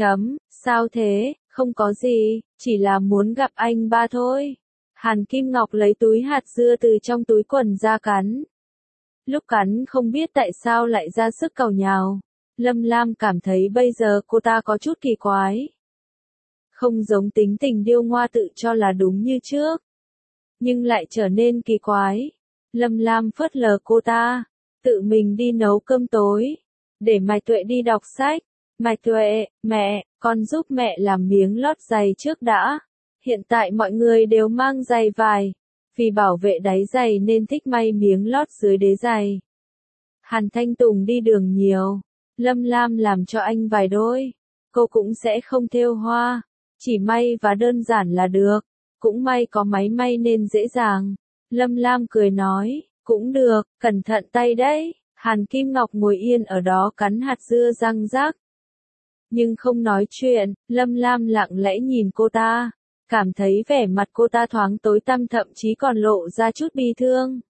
Sao thế, không có gì, chỉ là muốn gặp anh ba thôi. Hàn Kim Ngọc lấy túi hạt dưa từ trong túi quần ra cắn. Lúc cắn không biết tại sao lại ra sức càu nhào. Lâm Lam cảm thấy bây giờ cô ta có chút kỳ quái. Không giống tính tình điêu ngoa tự cho là đúng như trước, nhưng lại trở nên kỳ quái. Lâm Lam phớt lờ cô ta, tự mình đi nấu cơm tối, để Mai Tuệ đi đọc sách. Mai Tuệ, mẹ, con giúp mẹ làm miếng lót giày trước đã. Hiện tại mọi người đều mang giày vải, vì bảo vệ đáy giày nên thích may miếng lót dưới đế giày. Hàn Thanh Tùng đi đường nhiều, Lâm Lam làm cho anh vài đôi. Cô cũng sẽ không thêu hoa, chỉ may và đơn giản là được. Cũng may có máy may nên dễ dàng. Lâm Lam cười nói, cũng được, cẩn thận tay đấy. Hàn Kim Ngọc ngồi yên ở đó cắn hạt dưa răng rắc, nhưng không nói chuyện. Lâm Lam lặng lẽ nhìn cô ta, cảm thấy vẻ mặt cô ta thoáng tối tăm, thậm chí còn lộ ra chút bi thương.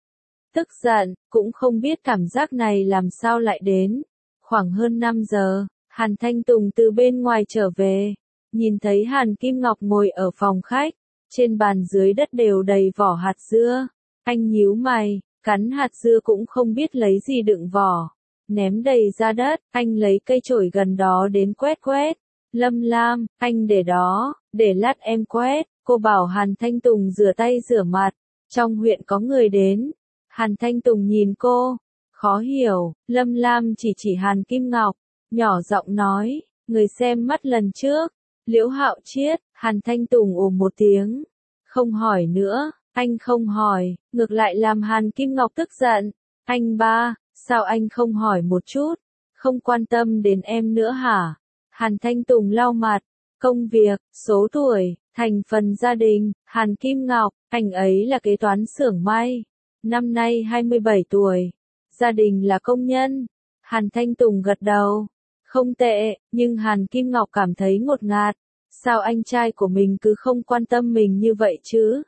Tức giận, cũng không biết cảm giác này làm sao lại đến. Khoảng hơn 5 giờ, Hàn Thanh Tùng từ bên ngoài trở về, nhìn thấy Hàn Kim Ngọc ngồi ở phòng khách, trên bàn dưới đất đều đầy vỏ hạt dưa. Anh nhíu mày, cắn hạt dưa cũng không biết lấy gì đựng vỏ, ném đầy ra đất. Anh lấy cây chổi gần đó đến quét. Lâm Lam, anh để đó, để lát em quét. Cô bảo Hàn Thanh Tùng rửa tay rửa mặt, trong huyện có người đến. Hàn Thanh Tùng nhìn cô, khó hiểu. Lâm Lam chỉ Hàn Kim Ngọc, nhỏ giọng nói, người xem mắt lần trước, Liễu Hạo Chiết. Hàn Thanh Tùng ồ một tiếng, không hỏi nữa. Anh không hỏi, ngược lại làm Hàn Kim Ngọc tức giận. Anh ba, sao anh không hỏi một chút, không quan tâm đến em nữa hả? Hàn Thanh Tùng lau mặt, công việc, số tuổi, thành phần gia đình. Hàn Kim Ngọc, anh ấy là kế toán xưởng may, năm nay 27 tuổi, gia đình là công nhân. Hàn Thanh Tùng gật đầu, không tệ, nhưng Hàn Kim Ngọc cảm thấy ngột ngạt. Sao anh trai của mình cứ không quan tâm mình như vậy chứ?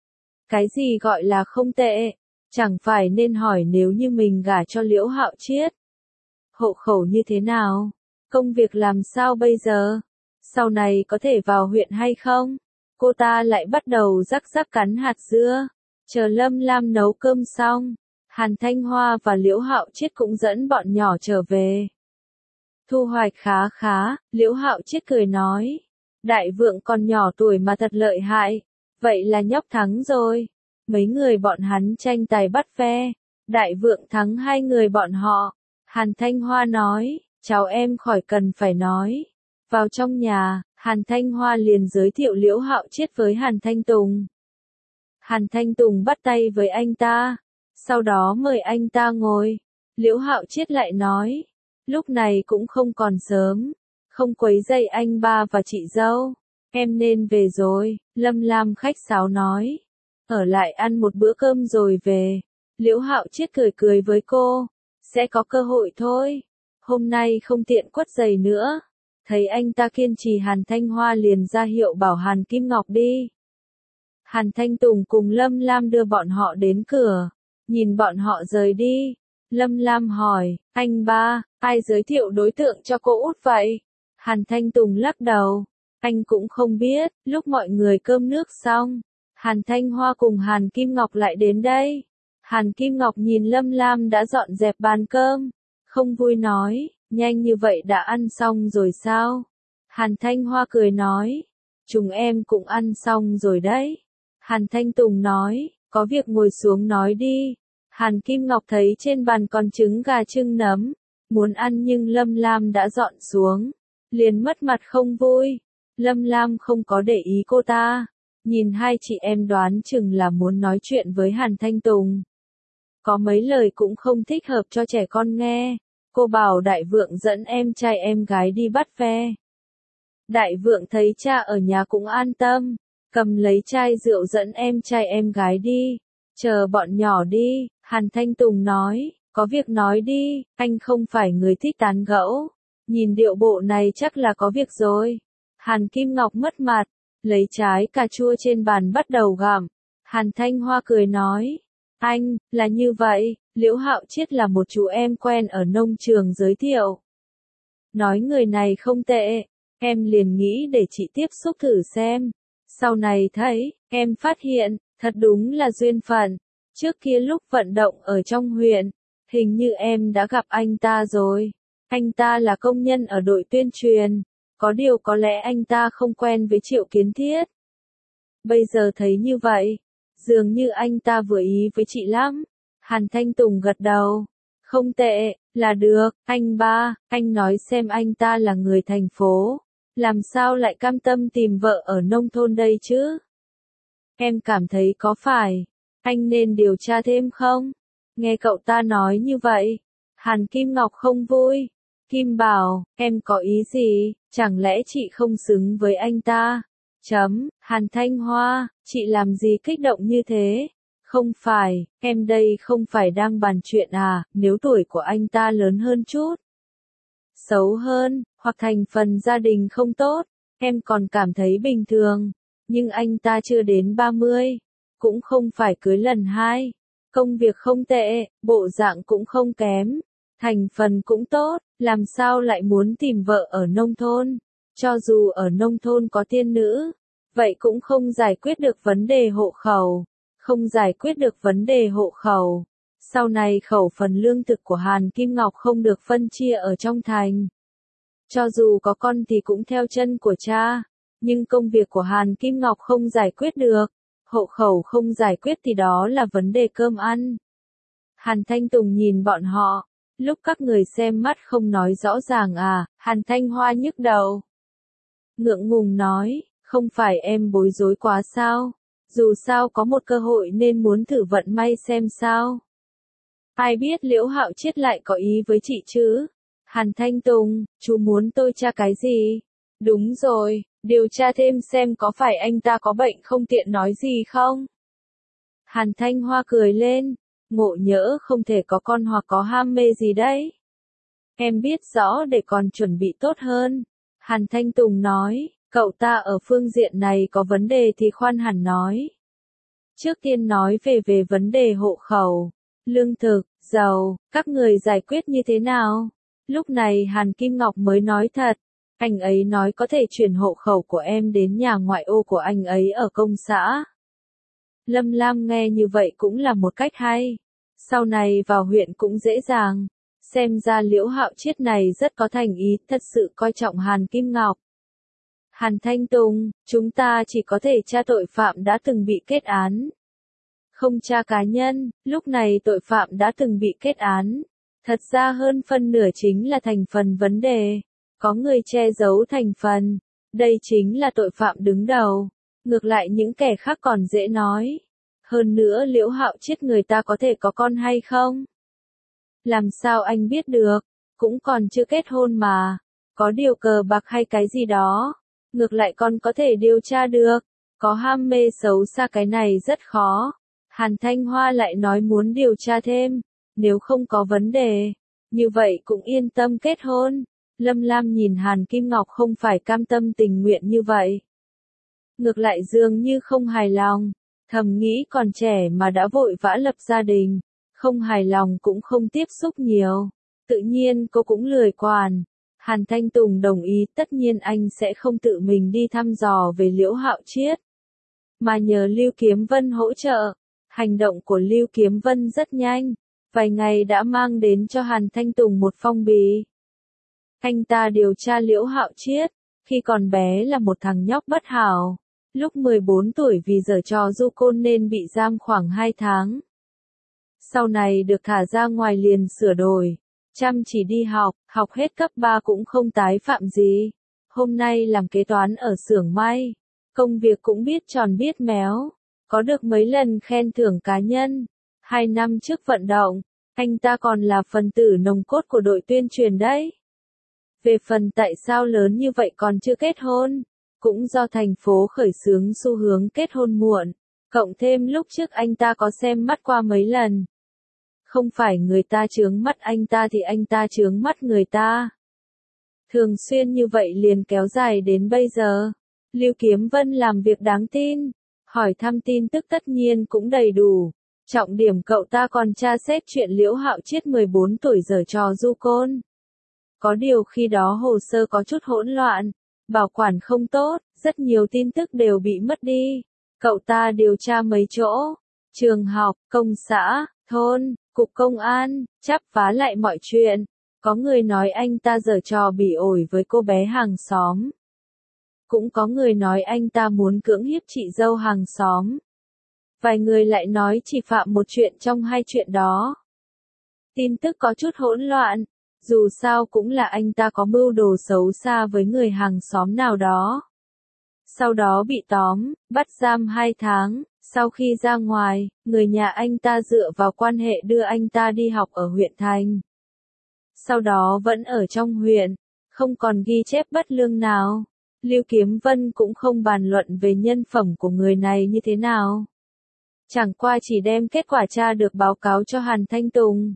Cái gì gọi là không tệ? Chẳng phải nên hỏi nếu như mình gả cho Liễu Hạo Chiết, hộ khẩu như thế nào? Công việc làm sao bây giờ? Sau này có thể vào huyện hay không? Cô ta lại bắt đầu rắc cắn hạt dưa. Chờ Lâm Lam nấu cơm xong, Hàn Thanh Hoa và Liễu Hạo Chiết cũng dẫn bọn nhỏ trở về. Thu hoạch khá, Liễu Hạo Chiết cười nói. Đại vượng còn nhỏ tuổi mà thật lợi hại. Vậy là nhóc thắng rồi. Mấy người bọn hắn tranh tài bắt ve. Đại vượng thắng 2 người bọn họ. Hàn Thanh Hoa nói, cháu em khỏi cần phải nói. Vào trong nhà, Hàn Thanh Hoa liền giới thiệu Liễu Hạo Chiết với Hàn Thanh Tùng. Hàn Thanh Tùng bắt tay với anh ta, sau đó mời anh ta ngồi. Liễu Hạo Chiết lại nói, lúc này cũng không còn sớm, không quấy rầy anh ba và chị dâu, em nên về rồi. Lâm Lam khách sáo nói, ở lại ăn một bữa cơm rồi về. Liễu Hạo Chiết cười với cô, sẽ có cơ hội thôi, hôm nay không tiện quất giày nữa. Thấy anh ta kiên trì, Hàn Thanh Hoa liền ra hiệu bảo Hàn Kim Ngọc đi. Hàn Thanh Tùng cùng Lâm Lam đưa bọn họ đến cửa, nhìn bọn họ rời đi. Lâm Lam hỏi, anh ba, ai giới thiệu đối tượng cho cô út vậy? Hàn Thanh Tùng lắc đầu, anh cũng không biết. Lúc mọi người cơm nước xong, Hàn Thanh Hoa cùng Hàn Kim Ngọc lại đến đây. Hàn Kim Ngọc nhìn Lâm Lam đã dọn dẹp bàn cơm, không vui nói, nhanh như vậy đã ăn xong rồi sao? Hàn Thanh Hoa cười nói, chúng em cũng ăn xong rồi đấy. Hàn Thanh Tùng nói, có việc ngồi xuống nói đi. Hàn Kim Ngọc thấy trên bàn còn trứng gà chưng nấm, muốn ăn nhưng Lâm Lam đã dọn xuống, liền mất mặt không vui. Lâm Lam không có để ý cô ta, nhìn hai chị em đoán chừng là muốn nói chuyện với Hàn Thanh Tùng. Có mấy lời cũng không thích hợp cho trẻ con nghe. Cô bảo Đại Vượng dẫn em trai em gái đi bắt ve. Đại Vượng thấy cha ở nhà cũng an tâm, cầm lấy chai rượu dẫn em trai em gái đi. Chờ bọn nhỏ đi, Hàn Thanh Tùng nói, có việc nói đi, anh không phải người thích tán gẫu. Nhìn điệu bộ này chắc là có việc rồi. Hàn Kim Ngọc mất mặt, lấy trái cà chua trên bàn bắt đầu gặm. Hàn Thanh Hoa cười nói, anh, là như vậy, Liễu Hạo Chiết là một chú em quen ở nông trường giới thiệu. Nói người này không tệ, em liền nghĩ để chị tiếp xúc thử xem. Sau này thấy, em phát hiện, thật đúng là duyên phận. Trước kia lúc vận động ở trong huyện, hình như em đã gặp anh ta rồi. Anh ta là công nhân ở đội tuyên truyền, có điều có lẽ anh ta không quen với Triệu Kiến Thiết. Bây giờ thấy như vậy, dường như anh ta vừa ý với chị lắm. Hàn Thanh Tùng gật đầu. Không tệ, là được, anh ba, anh nói xem anh ta là người thành phố. Làm sao lại cam tâm tìm vợ ở nông thôn đây chứ? Em cảm thấy có phải, anh nên điều tra thêm không? Nghe cậu ta nói như vậy, Hàn Kim Ngọc không vui. Kim bảo, em có ý gì, chẳng lẽ chị không xứng với anh ta? Hàn Thanh Hoa, chị làm gì kích động như thế? Không phải, em đây không phải đang bàn chuyện à, nếu tuổi của anh ta lớn hơn chút, xấu hơn, hoặc thành phần gia đình không tốt, em còn cảm thấy bình thường. Nhưng anh ta chưa đến 30, cũng không phải cưới lần hai. Công việc không tệ, bộ dạng cũng không kém, thành phần cũng tốt, làm sao lại muốn tìm vợ ở nông thôn? Cho dù ở nông thôn có tiên nữ, vậy cũng không giải quyết được vấn đề hộ khẩu. Không giải quyết được vấn đề hộ khẩu. Sau này khẩu phần lương thực của Hàn Kim Ngọc không được phân chia ở trong thành. Cho dù có con thì cũng theo chân của cha. Nhưng công việc của Hàn Kim Ngọc không giải quyết được. Hộ khẩu không giải quyết thì đó là vấn đề cơm ăn. Hàn Thanh Tùng nhìn bọn họ. Lúc các người xem mắt không nói rõ ràng à, Hàn Thanh Hoa nhức đầu. Ngượng ngùng nói, không phải em bối rối quá sao? Dù sao có một cơ hội nên muốn thử vận may xem sao. Ai biết Liễu Hạo Chiết lại có ý với chị chứ? Hàn Thanh Tùng, chú muốn tôi tra cái gì? Đúng rồi, điều tra thêm xem có phải anh ta có bệnh không tiện nói gì không? Hàn Thanh Hoa cười lên, ngộ nhỡ không thể có con hoặc có ham mê gì đấy. Em biết rõ để còn chuẩn bị tốt hơn. Hàn Thanh Tùng nói, cậu ta ở phương diện này có vấn đề thì khoan hẳn nói. Trước tiên nói về vấn đề hộ khẩu, lương thực, dầu, các người giải quyết như thế nào? Lúc này Hàn Kim Ngọc mới nói thật, anh ấy nói có thể chuyển hộ khẩu của em đến nhà ngoại ô của anh ấy ở công xã. Lâm Lam nghe như vậy cũng là một cách hay, sau này vào huyện cũng dễ dàng, xem ra Liễu Hạo Chiết này rất có thành ý, thật sự coi trọng Hàn Kim Ngọc. Hàn Thanh Tùng, chúng ta chỉ có thể tra tội phạm đã từng bị kết án. Không tra cá nhân, lúc này tội phạm đã từng bị kết án. Thật ra hơn phân nửa chính là thành phần vấn đề. Có người che giấu thành phần. Đây chính là tội phạm đứng đầu. Ngược lại những kẻ khác còn dễ nói. Hơn nữa Liễu Hạo Chiết người ta có thể có con hay không? Làm sao anh biết được? Cũng còn chưa kết hôn mà. Có điều cờ bạc hay cái gì đó. Ngược lại con có thể điều tra được. Có ham mê xấu xa cái này rất khó. Hàn Thanh Hoa lại nói muốn điều tra thêm. Nếu không có vấn đề, như vậy cũng yên tâm kết hôn. Lâm Lam nhìn Hàn Kim Ngọc không phải cam tâm tình nguyện như vậy. Ngược lại dường như không hài lòng. Thầm nghĩ còn trẻ mà đã vội vã lập gia đình. Không hài lòng cũng không tiếp xúc nhiều. Tự nhiên cô cũng lười quản. Hàn Thanh Tùng đồng ý tất nhiên anh sẽ không tự mình đi thăm dò về Liễu Hạo Chiết. mà nhờ Lưu Kiếm Vân hỗ trợ. Hành động của Lưu Kiếm Vân rất nhanh, vài ngày đã mang đến cho Hàn Thanh Tùng một phong bì. Anh ta điều tra Liễu Hạo Chiết, khi còn bé là một thằng nhóc bất hảo, lúc 14 tuổi vì giở trò du côn nên bị giam khoảng 2 tháng. Sau này được thả ra ngoài liền sửa đổi, chăm chỉ đi học, học hết cấp 3 cũng không tái phạm gì. Hôm nay làm kế toán ở xưởng may, công việc cũng biết tròn biết méo, có được mấy lần khen thưởng cá nhân. 2 năm trước vận động, anh ta còn là phần tử nòng cốt của đội tuyên truyền đấy. Về phần tại sao lớn như vậy còn chưa kết hôn, cũng do thành phố khởi xướng xu hướng kết hôn muộn, cộng thêm lúc trước anh ta có xem mắt qua mấy lần. Không phải người ta chướng mắt anh ta thì anh ta chướng mắt người ta. Thường xuyên như vậy liền kéo dài đến bây giờ. Lưu Kiếm Vân làm việc đáng tin, hỏi thăm tin tức tất nhiên cũng đầy đủ. Trọng điểm cậu ta còn tra xét chuyện Liễu Hạo Chiết 14 tuổi giở trò du côn. Có điều khi đó hồ sơ có chút hỗn loạn, bảo quản không tốt, rất nhiều tin tức đều bị mất đi. Cậu ta điều tra mấy chỗ, trường học, công xã, thôn, cục công an, chắp vá lại mọi chuyện. Có người nói anh ta giở trò bỉ ổi với cô bé hàng xóm. Cũng có người nói anh ta muốn cưỡng hiếp chị dâu hàng xóm. Vài người lại nói chỉ phạm một chuyện trong hai chuyện đó. Tin tức có chút hỗn loạn, dù sao cũng là anh ta có mưu đồ xấu xa với người hàng xóm nào đó. Sau đó bị tóm, bắt giam 2 tháng, sau khi ra ngoài, người nhà anh ta dựa vào quan hệ đưa anh ta đi học ở huyện thành. Sau đó vẫn ở trong huyện, không còn ghi chép bất lương nào. Lưu Kiếm Vân cũng không bàn luận về nhân phẩm của người này như thế nào. Chẳng qua chỉ đem kết quả tra được báo cáo cho Hàn Thanh Tùng.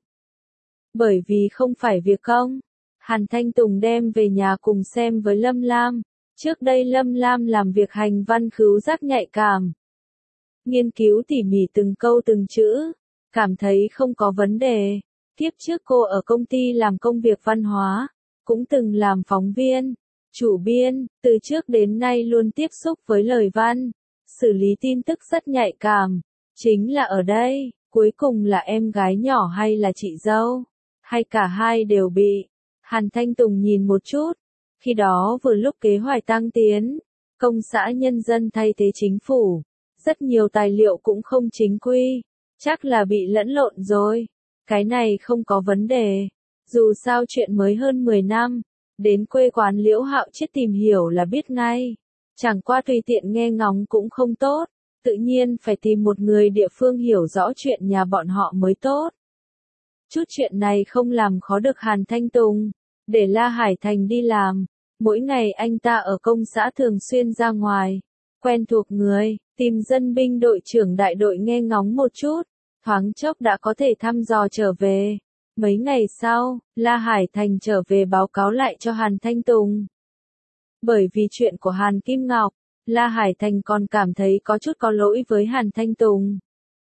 Bởi vì không phải việc công, Hàn Thanh Tùng đem về nhà cùng xem với Lâm Lam. Trước đây Lâm Lam làm việc hành văn khứu giác nhạy cảm. Nghiên cứu tỉ mỉ từng câu từng chữ, cảm thấy không có vấn đề. Tiếp trước cô ở công ty làm công việc văn hóa, cũng từng làm phóng viên, chủ biên, từ trước đến nay luôn tiếp xúc với lời văn, xử lý tin tức rất nhạy cảm. Chính là ở đây, cuối cùng là em gái nhỏ hay là chị dâu, hay cả hai đều bị. Hàn Thanh Tùng nhìn một chút, khi đó vừa lúc kế hoạch tăng tiến, công xã nhân dân thay thế chính phủ, rất nhiều tài liệu cũng không chính quy, chắc là bị lẫn lộn rồi. Cái này không có vấn đề, dù sao chuyện mới hơn 10 năm, đến quê quán Liễu Hạo Chiết tìm hiểu là biết ngay. Chẳng qua tùy tiện nghe ngóng cũng không tốt, tự nhiên phải tìm một người địa phương hiểu rõ chuyện nhà bọn họ mới tốt. Chút chuyện này không làm khó được Hàn Thanh Tùng, để La Hải Thành đi làm, mỗi ngày anh ta ở công xã thường xuyên ra ngoài, quen thuộc người, tìm dân binh đội trưởng đại đội nghe ngóng một chút, thoáng chốc đã có thể thăm dò trở về. Mấy ngày sau, La Hải Thành trở về báo cáo lại cho Hàn Thanh Tùng. Bởi vì chuyện của Hàn Kim Ngọc, La Hải Thành còn cảm thấy có chút có lỗi với Hàn Thanh Tùng.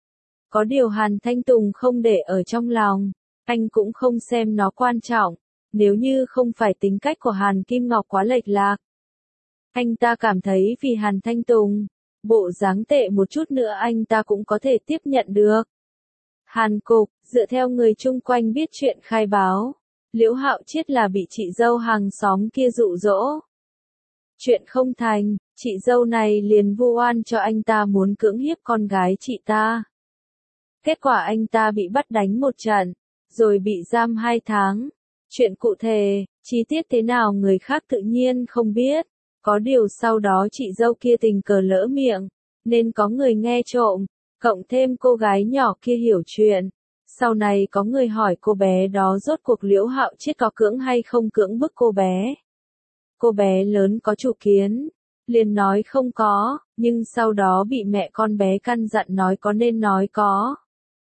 Có điều Hàn Thanh Tùng không để ở trong lòng, anh cũng không xem nó quan trọng, nếu như không phải tính cách của Hàn Kim Ngọc quá lệch lạc. Anh ta cảm thấy vì Hàn Thanh Tùng, bộ dáng tệ một chút nữa anh ta cũng có thể tiếp nhận được. Hàn Cục, dựa theo người chung quanh biết chuyện khai báo, Liễu Hạo Chiết là bị chị dâu hàng xóm kia dụ dỗ. Chuyện không thành, chị dâu này liền vu oan cho anh ta muốn cưỡng hiếp con gái chị ta. Kết quả anh ta bị bắt đánh một trận, rồi bị giam 2 tháng. Chuyện cụ thể, chi tiết thế nào người khác tự nhiên không biết. Có điều sau đó chị dâu kia tình cờ lỡ miệng, nên có người nghe trộm, cộng thêm cô gái nhỏ kia hiểu chuyện. Sau này có người hỏi cô bé đó rốt cuộc Liễu Hạo Chiết có cưỡng hay không cưỡng bức cô bé. Cô bé lớn có chủ kiến, liền nói không có, nhưng sau đó bị mẹ con bé căn dặn nói có nên nói có.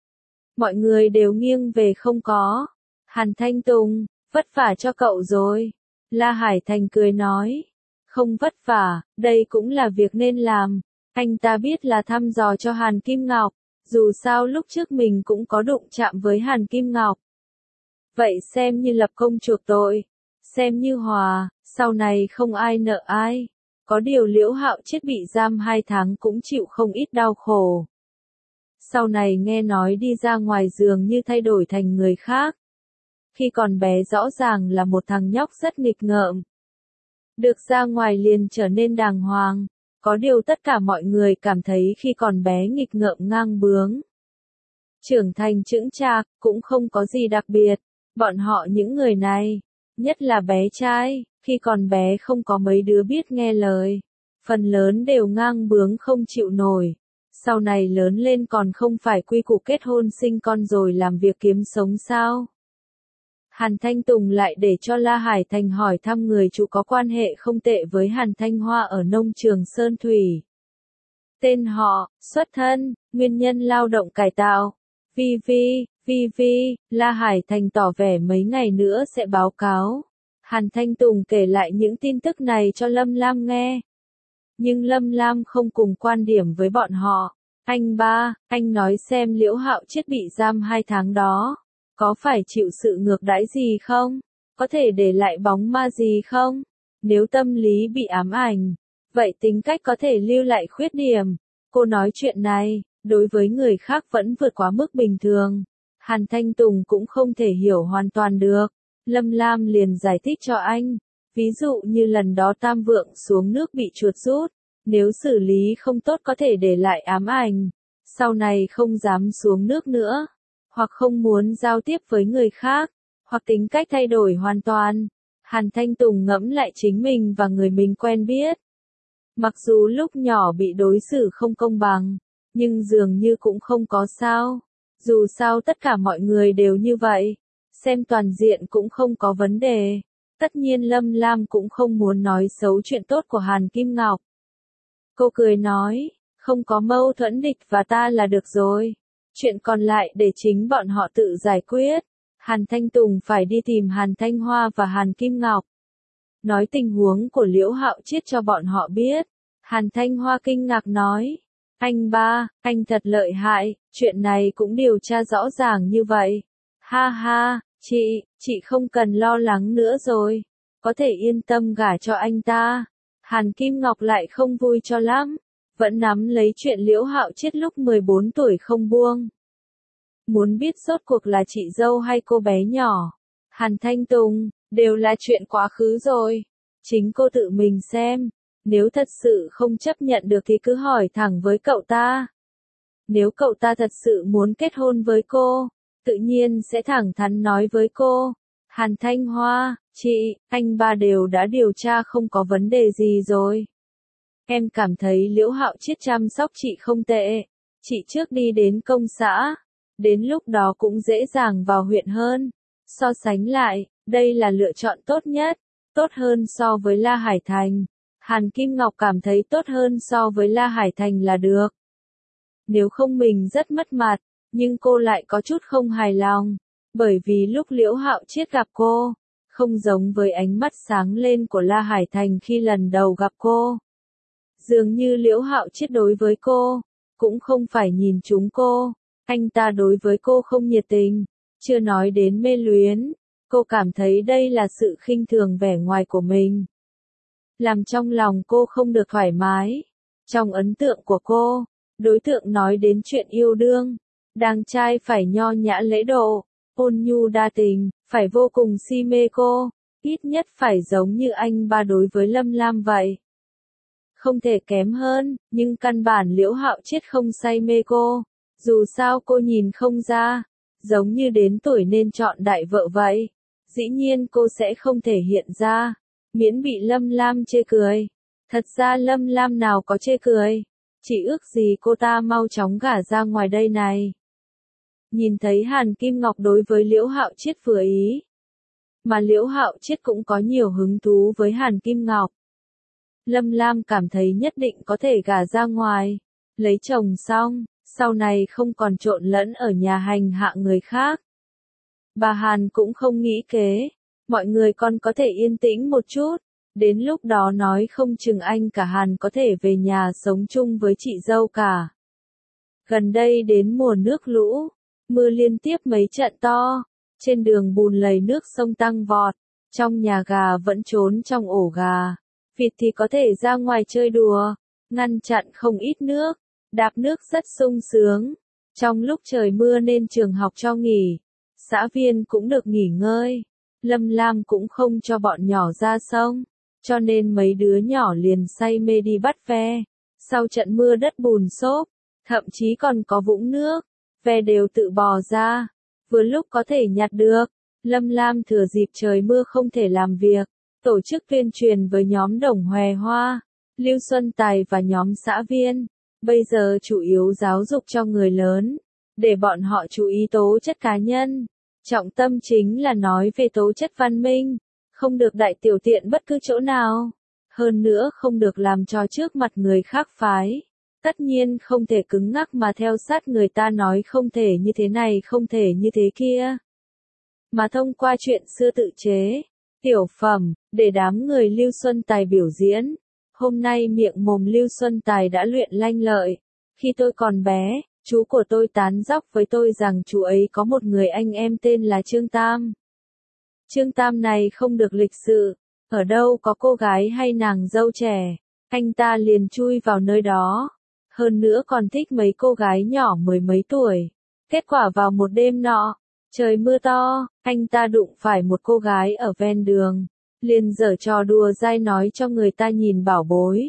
Mọi người đều nghiêng về không có. Hàn Thanh Tùng, vất vả cho cậu rồi. La Hải Thành cười nói. Không vất vả, đây cũng là việc nên làm. Anh ta biết là thăm dò cho Hàn Kim Ngọc, dù sao lúc trước mình cũng có đụng chạm với Hàn Kim Ngọc. Vậy xem như lập công chuộc tội, xem như hòa, sau này không ai nợ ai. Có điều Liễu Hạo Chiết bị giam 2 tháng cũng chịu không ít đau khổ. Sau này nghe nói đi ra ngoài dường như thay đổi thành người khác. Khi còn bé rõ ràng là một thằng nhóc rất nghịch ngợm. Được ra ngoài liền trở nên đàng hoàng. Có điều tất cả mọi người cảm thấy khi còn bé nghịch ngợm ngang bướng. Trưởng thành chững chạc, cũng không có gì đặc biệt. Bọn họ những người này, nhất là bé trai, khi còn bé không có mấy đứa biết nghe lời. Phần lớn đều ngang bướng không chịu nổi. Sau này lớn lên còn không phải quy củ kết hôn sinh con rồi làm việc kiếm sống sao? Hàn Thanh Tùng lại để cho La Hải Thành hỏi thăm người chủ có quan hệ không tệ với Hàn Thanh Hoa ở nông trường Sơn Thủy. Tên họ, xuất thân, nguyên nhân lao động cải tạo. VV, La Hải Thành tỏ vẻ mấy ngày nữa sẽ báo cáo. Hàn Thanh Tùng kể lại những tin tức này cho Lâm Lam nghe. Nhưng Lâm Lam không cùng quan điểm với bọn họ. Anh ba, anh nói xem Liễu Hạo Chiết bị giam 2 tháng đó. Có phải chịu sự ngược đãi gì không? Có thể để lại bóng ma gì không? Nếu tâm lý bị ám ảnh, vậy tính cách có thể lưu lại khuyết điểm. Cô nói chuyện này, đối với người khác vẫn vượt quá mức bình thường. Hàn Thanh Tùng cũng không thể hiểu hoàn toàn được. Lâm Lam liền giải thích cho anh. Ví dụ như lần đó Tam Vượng xuống nước bị chuột rút. Nếu xử lý không tốt có thể để lại ám ảnh. Sau này không dám xuống nước nữa. Hoặc không muốn giao tiếp với người khác. Hoặc tính cách thay đổi hoàn toàn. Hàn Thanh Tùng ngẫm lại chính mình và người mình quen biết. Mặc dù lúc nhỏ bị đối xử không công bằng. Nhưng dường như cũng không có sao. Dù sao tất cả mọi người đều như vậy. Xem toàn diện cũng không có vấn đề. Tất nhiên Lâm Lam cũng không muốn nói xấu chuyện tốt của Hàn Kim Ngọc. Cô cười nói, không có mâu thuẫn địch và ta là được rồi. Chuyện còn lại để chính bọn họ tự giải quyết. Hàn Thanh Tùng phải đi tìm Hàn Thanh Hoa và Hàn Kim Ngọc. Nói tình huống của Liễu Hạo Chiết cho bọn họ biết. Hàn Thanh Hoa kinh ngạc nói. Anh ba, anh thật lợi hại, chuyện này cũng điều tra rõ ràng như vậy. Ha ha, chị không cần lo lắng nữa rồi. Có thể yên tâm gả cho anh ta. Hàn Kim Ngọc lại không vui cho lắm. Vẫn nắm lấy chuyện Liễu Hạo Chiết lúc 14 tuổi không buông. Muốn biết rốt cuộc là chị dâu hay cô bé nhỏ. Hàn Thanh Tùng, đều là chuyện quá khứ rồi. Chính cô tự mình xem. Nếu thật sự không chấp nhận được thì cứ hỏi thẳng với cậu ta. Nếu cậu ta thật sự muốn kết hôn với cô, tự nhiên sẽ thẳng thắn nói với cô. Hàn Thanh Hoa, anh ba đều đã điều tra không có vấn đề gì rồi. Em cảm thấy Liễu Hạo Chiết chăm sóc chị không tệ. Chị trước đi đến công xã. Đến lúc đó cũng dễ dàng vào huyện hơn. So sánh lại, đây là lựa chọn tốt nhất. Tốt hơn so với La Hải Thành. Hàn Kim Ngọc cảm thấy tốt hơn so với La Hải Thành là được. Nếu không mình rất mất mặt, nhưng cô lại có chút không hài lòng. Bởi vì lúc Liễu Hạo Chiết gặp cô, không giống với ánh mắt sáng lên của La Hải Thành khi lần đầu gặp cô. Dường như Liễu Hạo Chiết đối với cô, cũng không phải nhìn chúng cô. Anh ta đối với cô không nhiệt tình, chưa nói đến mê luyến. Cô cảm thấy đây là sự khinh thường vẻ ngoài của mình. Làm trong lòng cô không được thoải mái. Trong ấn tượng của cô, đối tượng nói đến chuyện yêu đương. Đàn trai phải nho nhã lễ độ, ôn nhu đa tình, phải vô cùng si mê cô. Ít nhất phải giống như anh ba đối với Lâm Lam vậy. Không thể kém hơn, nhưng căn bản Liễu Hạo Chiết không say mê cô. Dù sao cô nhìn không ra, giống như đến tuổi nên chọn đại vợ vậy. Dĩ nhiên cô sẽ không thể hiện ra, miễn bị Lâm Lam chê cười. Thật ra Lâm Lam nào có chê cười, chỉ ước gì cô ta mau chóng gả ra ngoài đây này. Nhìn thấy Hàn Kim Ngọc đối với Liễu Hạo Chiết vừa ý, mà Liễu Hạo Chiết cũng có nhiều hứng thú với Hàn Kim Ngọc. Lâm Lam cảm thấy nhất định có thể gả ra ngoài, lấy chồng xong, sau này không còn trộn lẫn ở nhà hành hạ người khác. Bà Hàn cũng không nghĩ kế, mọi người còn có thể yên tĩnh một chút, đến lúc đó nói không chừng anh cả Hàn có thể về nhà sống chung với chị dâu cả. Gần đây đến mùa nước lũ, mưa liên tiếp mấy trận to, trên đường bùn lầy nước sông tăng vọt, trong nhà gà vẫn trốn trong ổ gà, Vịt thì có thể ra ngoài chơi đùa, ngăn chặn không ít nước, đạp nước rất sung sướng. Trong lúc trời mưa nên trường học cho nghỉ, xã viên cũng được nghỉ ngơi. Lâm Lam cũng không cho bọn nhỏ ra sông, cho nên mấy đứa nhỏ liền say mê đi bắt ve. Sau trận mưa đất bùn xốp, thậm chí còn có vũng nước, ve đều tự bò ra. Vừa lúc có thể nhặt được, Lâm Lam thừa dịp trời mưa không thể làm việc, tổ chức tuyên truyền với nhóm Đồng Hòe Hoa, Lưu Xuân Tài và nhóm xã viên. Bây giờ chủ yếu giáo dục cho người lớn, để bọn họ chú ý tố chất cá nhân. Trọng tâm chính là nói về tố chất văn minh, không được đại tiểu tiện bất cứ chỗ nào. Hơn nữa không được làm cho trước mặt người khác phái. Tất nhiên không thể cứng ngắc mà theo sát người ta nói không thể như thế này không thể như thế kia. Mà thông qua chuyện xưa tự chế, tiểu phẩm, để đám người Lưu Xuân Tài biểu diễn. Hôm nay miệng mồm Lưu Xuân Tài đã luyện lanh lợi. Khi tôi còn bé, chú của tôi tán dóc với tôi rằng chú ấy có một người anh em tên là Trương Tam. Trương Tam này không được lịch sự, ở đâu có cô gái hay nàng dâu trẻ, anh ta liền chui vào nơi đó. Hơn nữa còn thích mấy cô gái nhỏ mười mấy tuổi. Kết quả vào một đêm nọ, trời mưa to, anh ta đụng phải một cô gái ở ven đường, liền giở trò đùa dai nói cho người ta nhìn bảo bối.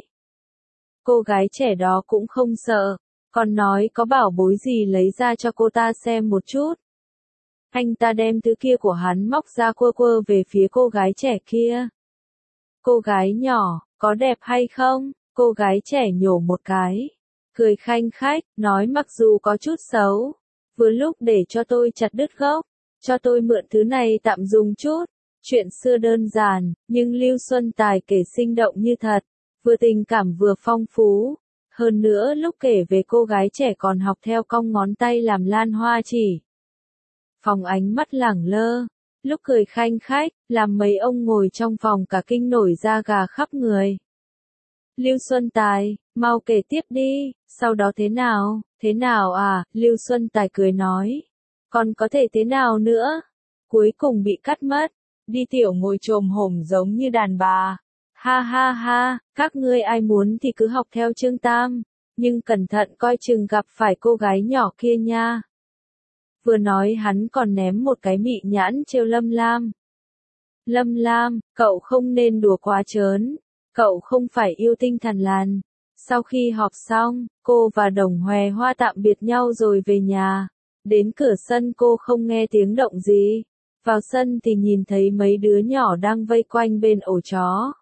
Cô gái trẻ đó cũng không sợ, còn nói có bảo bối gì lấy ra cho cô ta xem một chút. Anh ta đem thứ kia của hắn móc ra quơ quơ về phía cô gái trẻ kia. Cô gái nhỏ, có đẹp hay không? Cô gái trẻ nhổ một cái, cười khanh khách, nói mặc dù có chút xấu, vừa lúc để cho tôi chặt đứt gốc, cho tôi mượn thứ này tạm dùng chút. Chuyện xưa đơn giản, nhưng Lưu Xuân Tài kể sinh động như thật, vừa tình cảm vừa phong phú. Hơn nữa lúc kể về cô gái trẻ còn học theo cong ngón tay làm lan hoa chỉ. Phòng ánh mắt lẳng lơ, lúc cười khanh khách, làm mấy ông ngồi trong phòng cả kinh nổi da gà khắp người. Lưu Xuân Tài, mau kể tiếp đi, sau đó thế nào à, Lưu Xuân Tài cười nói. Còn có thể thế nào nữa? Cuối cùng bị cắt mất, đi tiểu ngồi chồm hổm giống như đàn bà. Ha ha ha, các ngươi ai muốn thì cứ học theo Trương Tam, nhưng cẩn thận coi chừng gặp phải cô gái nhỏ kia nha. Vừa nói hắn còn ném một cái mị nhãn trêu Lâm Lam. Lâm Lam, cậu không nên đùa quá trớn, cậu không phải yêu tinh thần làn. Sau khi họp xong, cô và Đồng Hòe Hoa tạm biệt nhau rồi về nhà. Đến cửa sân cô không nghe tiếng động gì. Vào sân thì nhìn thấy mấy đứa nhỏ đang vây quanh bên ổ chó.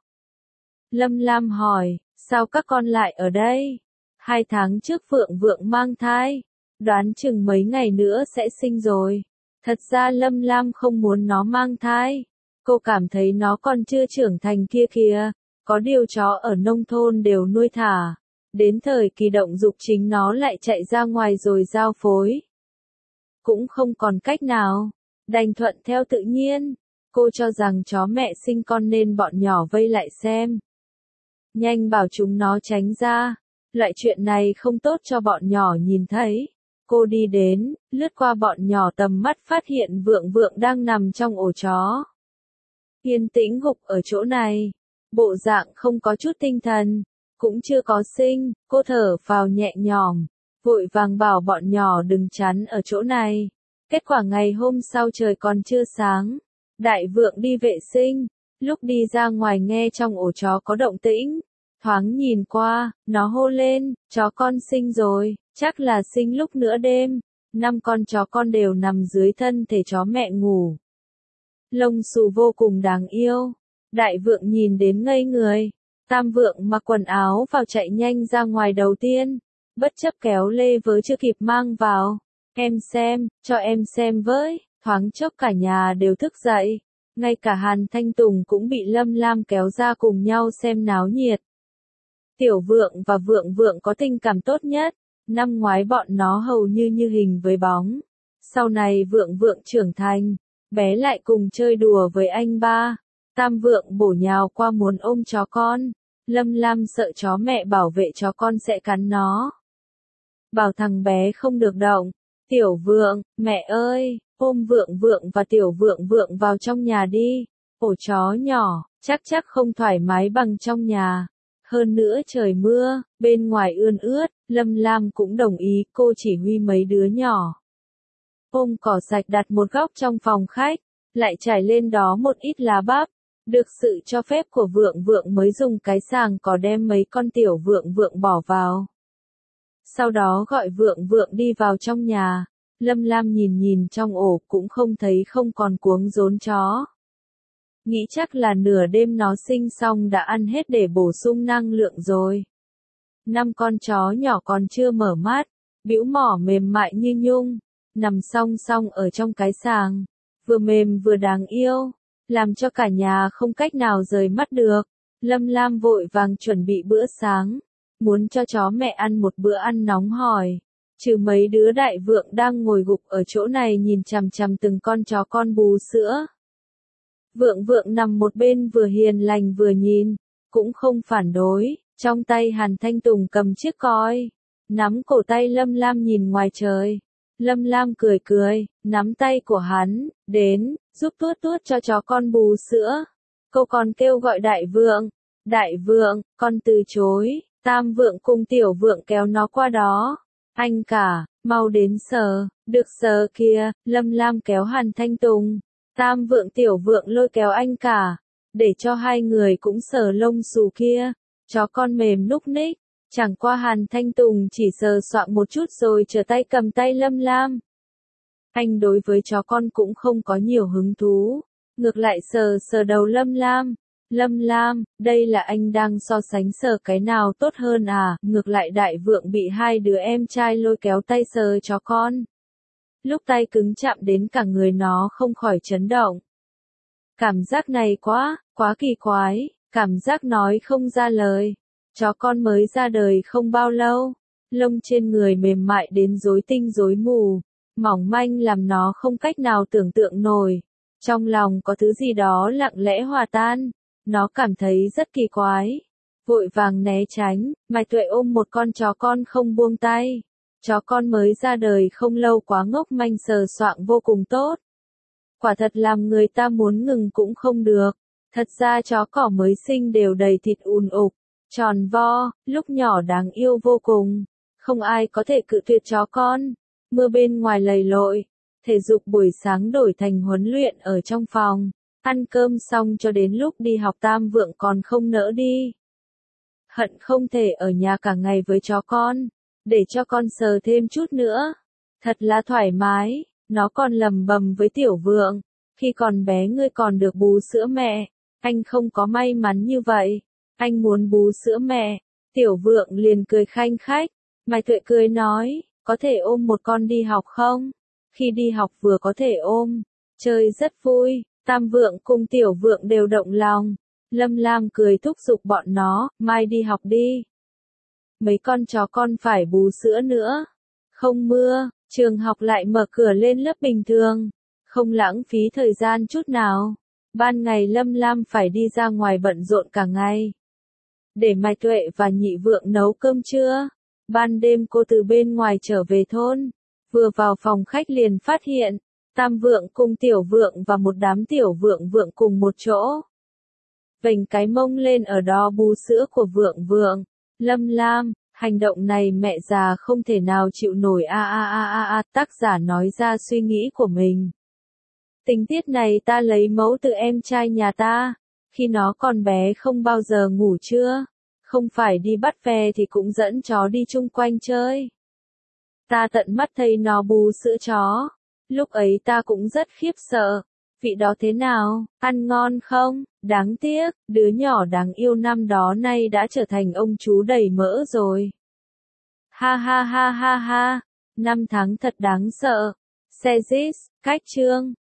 Lâm Lam hỏi, sao các con lại ở đây? 2 tháng trước Vượng Vượng mang thai, đoán chừng mấy ngày nữa sẽ sinh rồi. Thật ra Lâm Lam không muốn nó mang thai, cô cảm thấy nó còn chưa trưởng thành kia kìa, có điều chó ở nông thôn đều nuôi thả. Đến thời kỳ động dục chính nó lại chạy ra ngoài rồi giao phối. Cũng không còn cách nào, đành thuận theo tự nhiên. Cô cho rằng chó mẹ sinh con nên bọn nhỏ vây lại xem. Nhanh bảo chúng nó tránh ra, loại chuyện này không tốt cho bọn nhỏ nhìn thấy. Cô đi đến, lướt qua bọn nhỏ tầm mắt phát hiện Vượng Vượng đang nằm trong ổ chó. Yên tĩnh gục ở chỗ này, bộ dạng không có chút tinh thần, cũng chưa có sinh, cô thở phào nhẹ nhõm, vội vàng bảo bọn nhỏ đừng chắn ở chỗ này. Kết quả ngày hôm sau trời còn chưa sáng, Đại Vượng đi vệ sinh, lúc đi ra ngoài nghe trong ổ chó có động tĩnh, thoáng nhìn qua, nó hô lên, chó con sinh rồi, chắc là sinh lúc nửa đêm. 5 con chó con đều nằm dưới thân thể chó mẹ ngủ. Lông xù vô cùng đáng yêu. Đại Vượng nhìn đến ngây người. Tam Vượng mặc quần áo vào chạy nhanh ra ngoài đầu tiên, bất chấp kéo lê vớ chưa kịp mang vào. Em xem, cho em xem với, thoáng chốc cả nhà đều thức dậy. Ngay cả Hàn Thanh Tùng cũng bị Lâm Lam kéo ra cùng nhau xem náo nhiệt. Tiểu Vượng và Vượng Vượng có tình cảm tốt nhất, năm ngoái bọn nó hầu như hình với bóng. Sau này Vượng Vượng trưởng thành, bé lại cùng chơi đùa với anh ba. Tam Vượng bổ nhào qua muốn ôm chó con. Lâm Lam sợ chó mẹ bảo vệ chó con sẽ cắn nó. Bảo thằng bé không được động. Tiểu Vượng, mẹ ơi, ôm Vượng Vượng và Tiểu Vượng Vượng vào trong nhà đi. Ổ chó nhỏ, chắc không thoải mái bằng trong nhà. Hơn nữa trời mưa, bên ngoài ươn ướt, Lâm Lam cũng đồng ý cô chỉ huy mấy đứa nhỏ. Ôm cỏ sạch đặt một góc trong phòng khách, lại trải lên đó một ít lá bắp. Được sự cho phép của Vượng Vượng mới dùng cái sàng cỏ đem mấy con tiểu Vượng Vượng bỏ vào. Sau đó gọi Vượng Vượng đi vào trong nhà. Lâm Lam nhìn trong ổ cũng không thấy không còn cuống rốn chó. Nghĩ chắc là nửa đêm nó sinh xong đã ăn hết để bổ sung năng lượng rồi. 5 con chó nhỏ còn chưa mở mắt, bĩu mỏ mềm mại như nhung, nằm song song ở trong cái sàng, vừa mềm vừa đáng yêu, làm cho cả nhà không cách nào rời mắt được. Lâm Lam vội vàng chuẩn bị bữa sáng, muốn cho chó mẹ ăn một bữa ăn nóng hổi. Trừ mấy đứa đại vượng đang ngồi gục ở chỗ này nhìn chằm chằm từng con chó con bú sữa. Vượng Vượng nằm một bên vừa hiền lành vừa nhìn, cũng không phản đối, trong tay Hàn Thanh Tùng cầm chiếc còi, nắm cổ tay Lâm Lam nhìn ngoài trời. Lâm Lam cười, nắm tay của hắn, đến, giúp tuốt cho chó con bú sữa. Cô còn kêu gọi Đại Vượng, con từ chối, Tam Vượng cùng Tiểu Vượng kéo nó qua đó. Anh cả, mau đến sờ, được sờ kìa, Lâm Lam kéo Hàn Thanh Tùng. Tam Vượng Tiểu Vượng lôi kéo anh cả, để cho hai người cũng sờ lông xù kia. Chó con mềm núc ních, chẳng qua Hàn Thanh Tùng chỉ sờ soạng một chút rồi trở tay cầm tay Lâm Lam. Anh đối với chó con cũng không có nhiều hứng thú, ngược lại sờ đầu Lâm Lam. Lâm Lam, đây là anh đang so sánh sờ cái nào tốt hơn à? Ngược lại Đại Vượng bị hai đứa em trai lôi kéo tay sờ chó con. Lúc tay cứng chạm đến cả người nó không khỏi chấn động. Cảm giác này quá kỳ quái, cảm giác nói không ra lời. Chó con mới ra đời không bao lâu, lông trên người mềm mại đến rối tinh rối mù, mỏng manh làm nó không cách nào tưởng tượng nổi. Trong lòng có thứ gì đó lặng lẽ hòa tan, nó cảm thấy rất kỳ quái. Vội vàng né tránh, Mai Tuệ ôm một con chó con không buông tay. Chó con mới ra đời không lâu quá ngốc manh sờ soạng vô cùng tốt. Quả thật làm người ta muốn ngừng cũng không được. Thật ra chó cỏ mới sinh đều đầy thịt ùn ục, tròn vo, lúc nhỏ đáng yêu vô cùng. Không ai có thể cự tuyệt chó con. Mưa bên ngoài lầy lội, thể dục buổi sáng đổi thành huấn luyện ở trong phòng. Ăn cơm xong cho đến lúc đi học Tam Vượng còn không nỡ đi. Hận không thể ở nhà cả ngày với chó con, để cho con sờ thêm chút nữa. Thật là thoải mái, nó còn lầm bầm với Tiểu Vượng. Khi còn bé ngươi còn được bú sữa mẹ, anh không có may mắn như vậy. Anh muốn bú sữa mẹ. Tiểu Vượng liền cười khanh khách. Mai Tuệ cười nói, có thể ôm một con đi học không? Khi đi học vừa có thể ôm, chơi rất vui. Tam Vượng cùng Tiểu Vượng đều động lòng. Lâm Lam cười thúc giục bọn nó, mai đi học đi. Mấy con chó con phải bú sữa nữa. Không mưa, trường học lại mở cửa lên lớp bình thường. Không lãng phí thời gian chút nào. Ban ngày Lâm Lam phải đi ra ngoài bận rộn cả ngày. Để Mai Tuệ và Nhị Vượng nấu cơm trưa. Ban đêm cô từ bên ngoài trở về thôn. Vừa vào phòng khách liền phát hiện. Tam Vượng cùng Tiểu Vượng và một đám Tiểu Vượng Vượng cùng một chỗ. Vành cái mông lên ở đó bú sữa của Vượng Vượng. Lâm Lam, hành động này mẹ già không thể nào chịu nổi tác giả nói ra suy nghĩ của mình. Tình tiết này ta lấy mẫu từ em trai nhà ta. Khi nó còn bé không bao giờ ngủ trưa. Không phải đi bắt ve thì cũng dẫn chó đi chung quanh chơi. Ta tận mắt thấy nó bú sữa chó. Lúc ấy ta cũng rất khiếp sợ. Vị đó thế nào, ăn ngon không? Đáng tiếc, đứa nhỏ đáng yêu năm đó nay đã trở thành ông chú đầy mỡ rồi. Ha, 5 tháng thật đáng sợ. Sezis, cách chương.